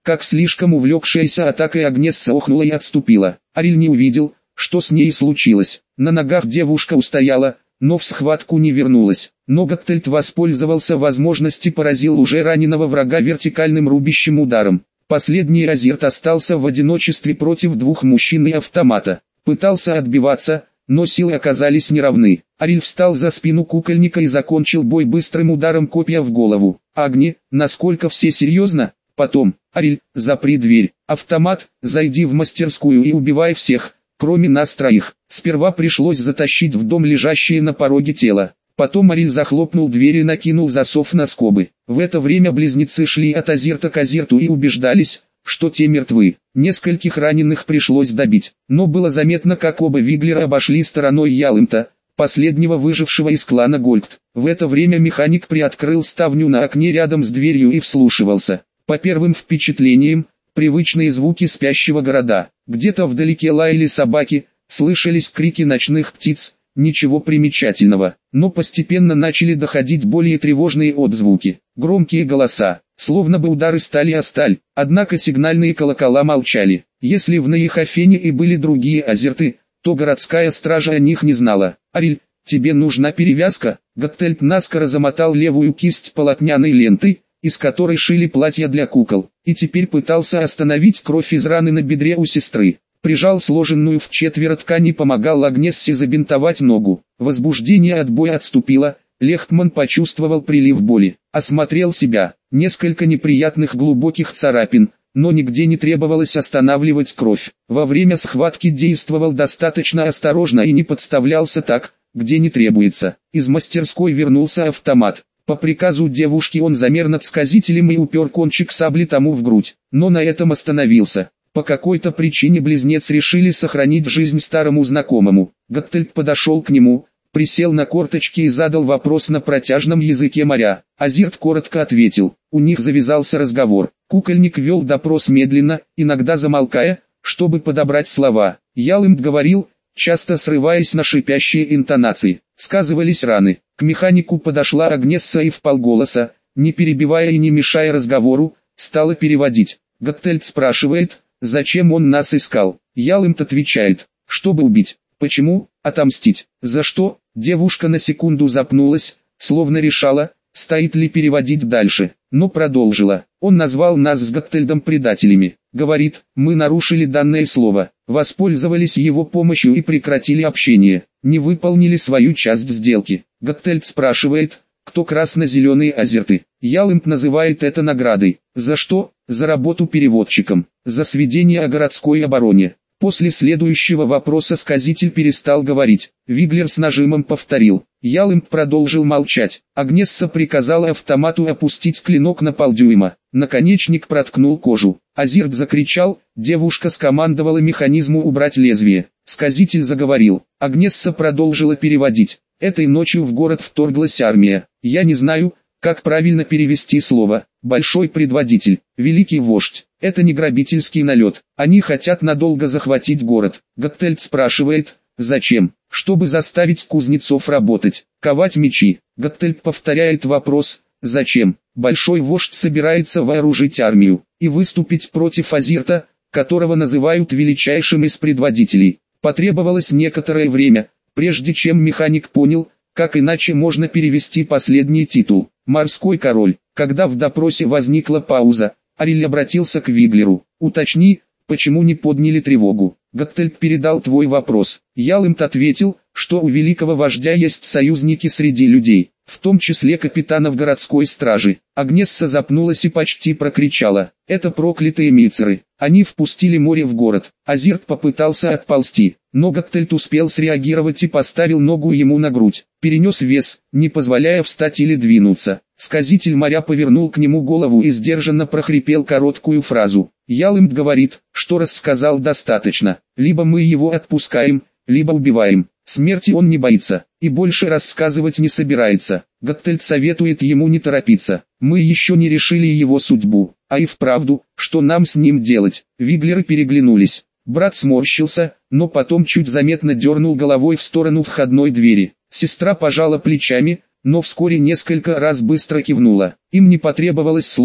как слишком увлекшаяся атакой Агнесса охнула и отступила. Ариль не увидел, что с ней случилось. На ногах девушка устояла, но в схватку не вернулась. Но Готтельд воспользовался возможностью и поразил уже раненого врага вертикальным рубящим ударом. Последний Азирт остался в одиночестве против двух мужчин и автомата. Пытался отбиваться, но силы оказались неравны. Ариль встал за спину кукольника и закончил бой быстрым ударом копья в голову. Агни, насколько все серьезно? Потом, Ариль, запри дверь. Автомат, зайди в мастерскую и убивай всех, кроме нас троих. Сперва пришлось затащить в дом лежащее на пороге тело. Потом Ариль захлопнул дверь и накинул засов на скобы. В это время близнецы шли от Азирта к Азирту и убеждались, что те мертвы. Нескольких раненых пришлось добить, но было заметно, как оба Виглера обошли стороной Ялымта, последнего выжившего из клана Гольд. В это время механик приоткрыл ставню на окне рядом с дверью и вслушивался. По первым впечатлениям, привычные звуки спящего города. Где-то вдалеке лаяли собаки, слышались крики ночных птиц, ничего примечательного. Но постепенно начали доходить более тревожные отзвуки. Громкие голоса, словно бы удары стали о сталь, однако сигнальные колокола молчали. Если в Наихофене и были другие азирты, то городская стража о них не знала. «Ариль, тебе нужна перевязка?» Готтельд наскоро замотал левую кисть полотняной лентой, из которой шили платья для кукол, и теперь пытался остановить кровь из раны на бедре у сестры. Прижал сложенную в четверо ткань и помогал Агнессе забинтовать ногу. Возбуждение от боя отступило, Лехтман почувствовал прилив боли, осмотрел себя, несколько неприятных глубоких царапин, но нигде не требовалось останавливать кровь. Во время схватки действовал достаточно осторожно и не подставлялся так, где не требуется. Из мастерской вернулся автомат. По приказу девушки он замер над сказителем и упер кончик сабли тому в грудь, но на этом остановился. По какой-то причине близнец решили сохранить жизнь старому знакомому. Готтельд подошел к нему, присел на корточки и задал вопрос на протяжном языке моря. Азирт коротко ответил. У них завязался разговор. Кукольник вел допрос медленно, иногда замолкая, чтобы подобрать слова. Ялымт говорил, часто срываясь на шипящие интонации. Сказывались раны. К механику подошла Агнесса и вполголоса, не перебивая и не мешая разговору, стала переводить. Готтельд спрашивает, зачем он нас искал. Ялымт отвечает, чтобы убить. Почему? Отомстить. За что? Девушка на секунду запнулась, словно решала, стоит ли переводить дальше, но продолжила. Он назвал нас с Готтельдом предателями. Говорит, мы нарушили данное слово, воспользовались его помощью и прекратили общение, не выполнили свою часть сделки. Готтельд спрашивает, кто красно-зеленые азирты. Ялымт называет это наградой. За что? За работу переводчиком, за сведения о городской обороне. После следующего вопроса сказитель перестал говорить. Виглер с нажимом повторил. Ялымт продолжил молчать. Агнесса приказала автомату опустить клинок на полдюйма. Наконечник проткнул кожу. Азирт закричал, девушка скомандовала механизму убрать лезвие. Сказитель заговорил. Агнесса продолжила переводить. Этой ночью в город вторглась армия. Я не знаю, как правильно перевести слово. Большой предводитель, великий вождь. Это не грабительский налет. Они хотят надолго захватить город. Готтельд спрашивает, зачем? Чтобы заставить кузнецов работать, ковать мечи. Готтельд повторяет вопрос, зачем? Большой вождь собирается вооружить армию и выступить против Азирта, которого называют величайшим из предводителей. Потребовалось некоторое время, прежде чем механик понял, как иначе можно перевести последний титул. Морской король. Когда в допросе возникла пауза, Ариль обратился к Виглеру. Уточни, почему не подняли тревогу. Готтельд передал твой вопрос. Ялымт ответил, что у великого вождя есть союзники среди людей, в том числе капитанов городской стражи. Агнесса запнулась и почти прокричала. Это проклятые мицеры. Они впустили море в город. Азирт попытался отползти, но Готтельд успел среагировать и поставил ногу ему на грудь. Перенес вес, не позволяя встать или двинуться. Сказитель моря повернул к нему голову и сдержанно прохрипел короткую фразу. Ялымт говорит, что рассказал достаточно. Либо мы его отпускаем, либо убиваем. Смерти он не боится, и больше рассказывать не собирается. Готтельд советует ему не торопиться. Мы еще не решили его судьбу. А и вправду, что нам с ним делать? Виглеры переглянулись. Брат сморщился, но потом чуть заметно дернул головой в сторону входной двери. Сестра пожала плечами, но вскоре несколько раз быстро кивнула. Им не потребовалось слов,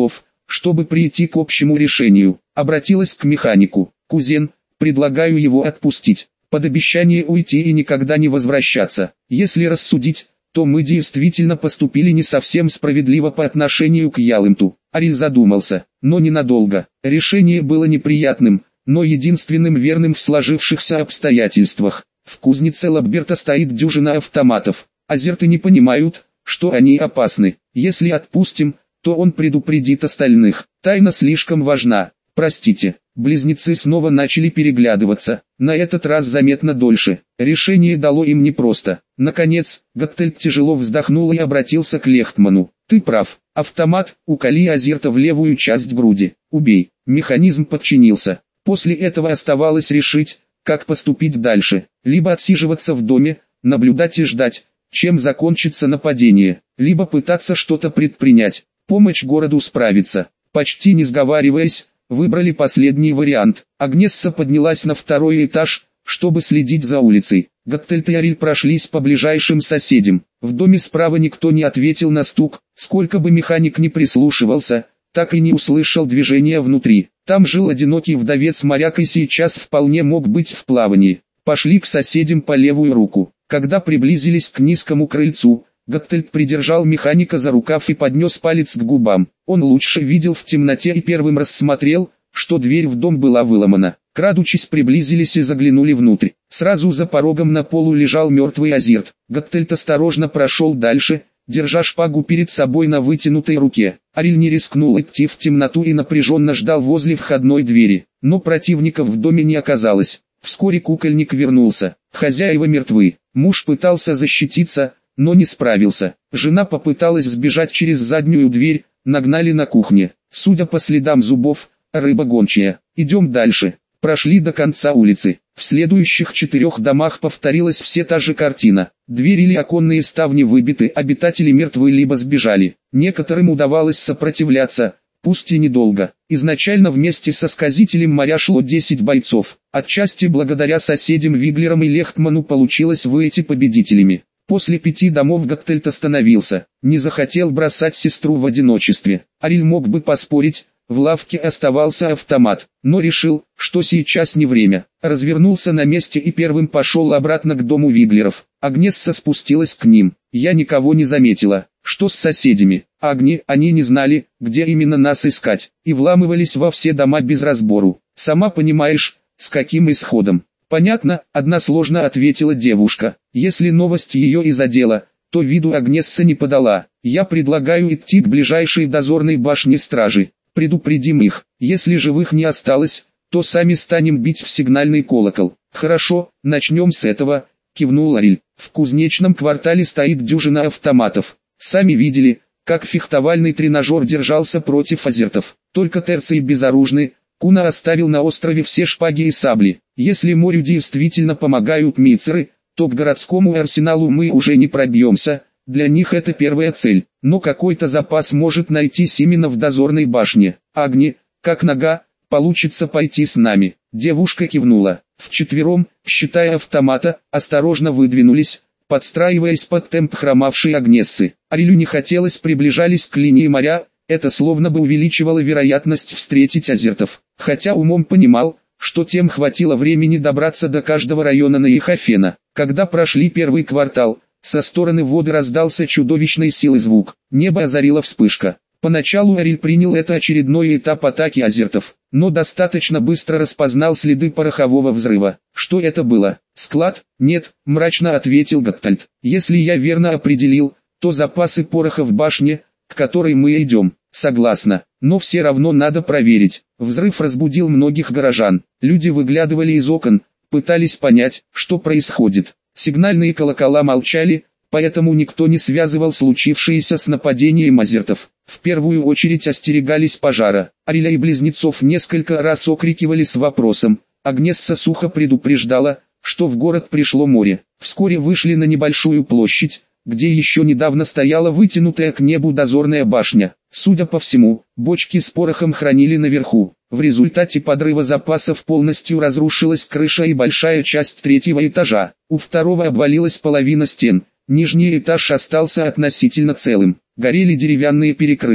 чтобы прийти к общему решению. Обратилась к механику. «Кузен, предлагаю его отпустить, под обещание уйти и никогда не возвращаться. Если рассудить, то мы действительно поступили не совсем справедливо по отношению к Ялымту». Ариль задумался, но ненадолго. Решение было неприятным, но единственным верным в сложившихся обстоятельствах. В кузнице Лабберта стоит дюжина автоматов. Азерты не понимают, что они опасны. Если отпустим, то он предупредит остальных. Тайна слишком важна. Простите. Близнецы снова начали переглядываться, на этот раз заметно дольше. Решение дало им непросто. Наконец, Гаттельд тяжело вздохнул и обратился к Лехтману. «Ты прав. Автомат, уколи Азерта в левую часть груди. Убей». Механизм подчинился. После этого оставалось решить, как поступить дальше. Либо отсиживаться в доме, наблюдать и ждать, чем закончится нападение, либо пытаться что-то предпринять, помочь городу справиться. Почти не сговариваясь, выбрали последний вариант. Агнесса поднялась на второй этаж, чтобы следить за улицей. Гаттельд и Ариль прошлись по ближайшим соседям. В доме справа никто не ответил на стук, сколько бы механик ни прислушивался, так и не услышал движения внутри. Там жил одинокий вдовец-моряк и сейчас вполне мог быть в плавании. Пошли к соседям по левую руку. Когда приблизились к низкому крыльцу, Гаттельд придержал механика за рукав и поднес палец к губам. Он лучше видел в темноте и первым рассмотрел, что дверь в дом была выломана. Крадучись приблизились и заглянули внутрь. Сразу за порогом на полу лежал мертвый Азерт. Гаттельд осторожно прошел дальше, держа шпагу перед собой на вытянутой руке. Ариль не рискнул идти в темноту и напряженно ждал возле входной двери. Но противников в доме не оказалось. Вскоре кукольник вернулся. Хозяева мертвы. Муж пытался защититься, но не справился. Жена попыталась сбежать через заднюю дверь, нагнали на кухне. Судя по следам зубов, рыба гончая. Идем дальше. Прошли до конца улицы. В следующих 4 домах повторилась все та же картина. Двери или оконные ставни выбиты, обитатели мертвы либо сбежали. Некоторым удавалось сопротивляться, пусть и недолго. Изначально вместе со сказителем моря шло 10 бойцов. Отчасти благодаря соседям Виглерам и Лехтману получилось выйти победителями. После 5 домов Гаттельд остановился, не захотел бросать сестру в одиночестве. Ариль мог бы поспорить, в лавке оставался автомат, но решил, что сейчас не время. Развернулся на месте и первым пошел обратно к дому Виглеров. Агнесса спустилась к ним. Я никого не заметила. Что с соседями? Агни, они не знали, где именно нас искать, и вламывались во все дома без разбору. Сама понимаешь, с каким исходом. Понятно, односложно ответила девушка. Если новость ее и задела, то виду Агнесса не подала. Я предлагаю идти к ближайшей дозорной башне стражи. Предупредим их. Если живых не осталось, то сами станем бить в сигнальный колокол. Хорошо, начнем с этого, кивнул Ариль. В кузнечном квартале стоит дюжина автоматов. Сами видели, как фехтовальный тренажер держался против азертов. Только терции безоружны. Куна оставил на острове все шпаги и сабли. Если морю действительно помогают мицеры, то к городскому арсеналу мы уже не пробьемся. Для них это первая цель, но какой-то запас может найтись именно в дозорной башне. Агни, как нога, получится пойти с нами. Девушка кивнула. Вчетвером, считая автомата, осторожно выдвинулись, подстраиваясь под темп хромавшей Агнессы. Арилю не хотелось приближались к линии моря, это словно бы увеличивало вероятность встретить азертов. Хотя умом понимал, что тем хватило времени добраться до каждого района Наихофена. Когда прошли первый квартал, со стороны воды раздался чудовищной силы звук. Небо озарила вспышка. Поначалу Ариль принял это очередной этап атаки азертов, но достаточно быстро распознал следы порохового взрыва. Что это было? Склад? Нет, мрачно ответил Гаттельд. Если я верно определил, то запасы пороха в башне, к которой мы идем. Согласна, но все равно надо проверить. Взрыв разбудил многих горожан. Люди выглядывали из окон, пытались понять, что происходит. Сигнальные колокола молчали, поэтому никто не связывал случившееся с нападением азертов. В первую очередь остерегались пожара. Ариля и близнецов несколько раз окрикивали с вопросом. Агнесса сухо предупреждала, что в город пришло море. Вскоре вышли на небольшую площадь, где еще недавно стояла вытянутая к небу дозорная башня. Судя по всему, бочки с порохом хранили наверху. В результате подрыва запасов полностью разрушилась крыша и большая часть 3-го этажа. У 2-го обвалилась половина стен. Нижний этаж остался относительно целым. Горели деревянные перекрытия.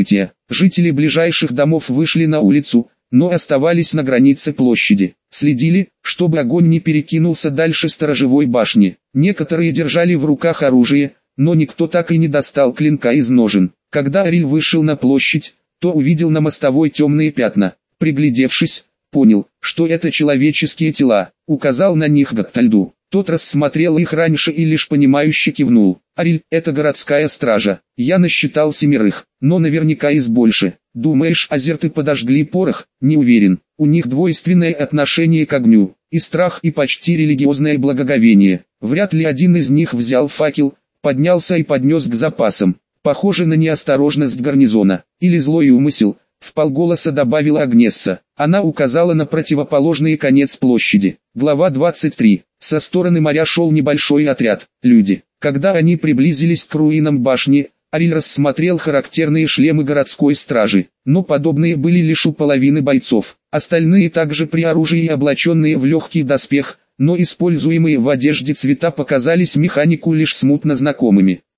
Жители ближайших домов вышли на улицу, но оставались на границе площади. Следили, чтобы огонь не перекинулся дальше сторожевой башни. Некоторые держали в руках оружие, но никто так и не достал клинка из ножен. Когда Ариль вышел на площадь, то увидел на мостовой темные пятна. Приглядевшись, понял, что это человеческие тела. Указал на них Гаттальду. Тот рассмотрел их раньше и лишь понимающе кивнул. «Ариль, это городская стража. Я насчитал 7, но наверняка из больше. Думаешь, азерты подожгли порох? Не уверен. У них двойственное отношение к огню, и страх, и почти религиозное благоговение. Вряд ли один из них взял факел, поднялся и поднес к запасам. Похоже на неосторожность гарнизона, или злой умысел», вполголоса добавила Агнесса. Она указала на противоположный конец площади. Глава 23. Со стороны моря шел небольшой отряд, люди. Когда они приблизились к руинам башни, Ариль рассмотрел характерные шлемы городской стражи, но подобные были лишь у половины бойцов. Остальные также при оружии и облаченные в легкий доспех, но используемые в одежде цвета показались механику лишь смутно знакомыми.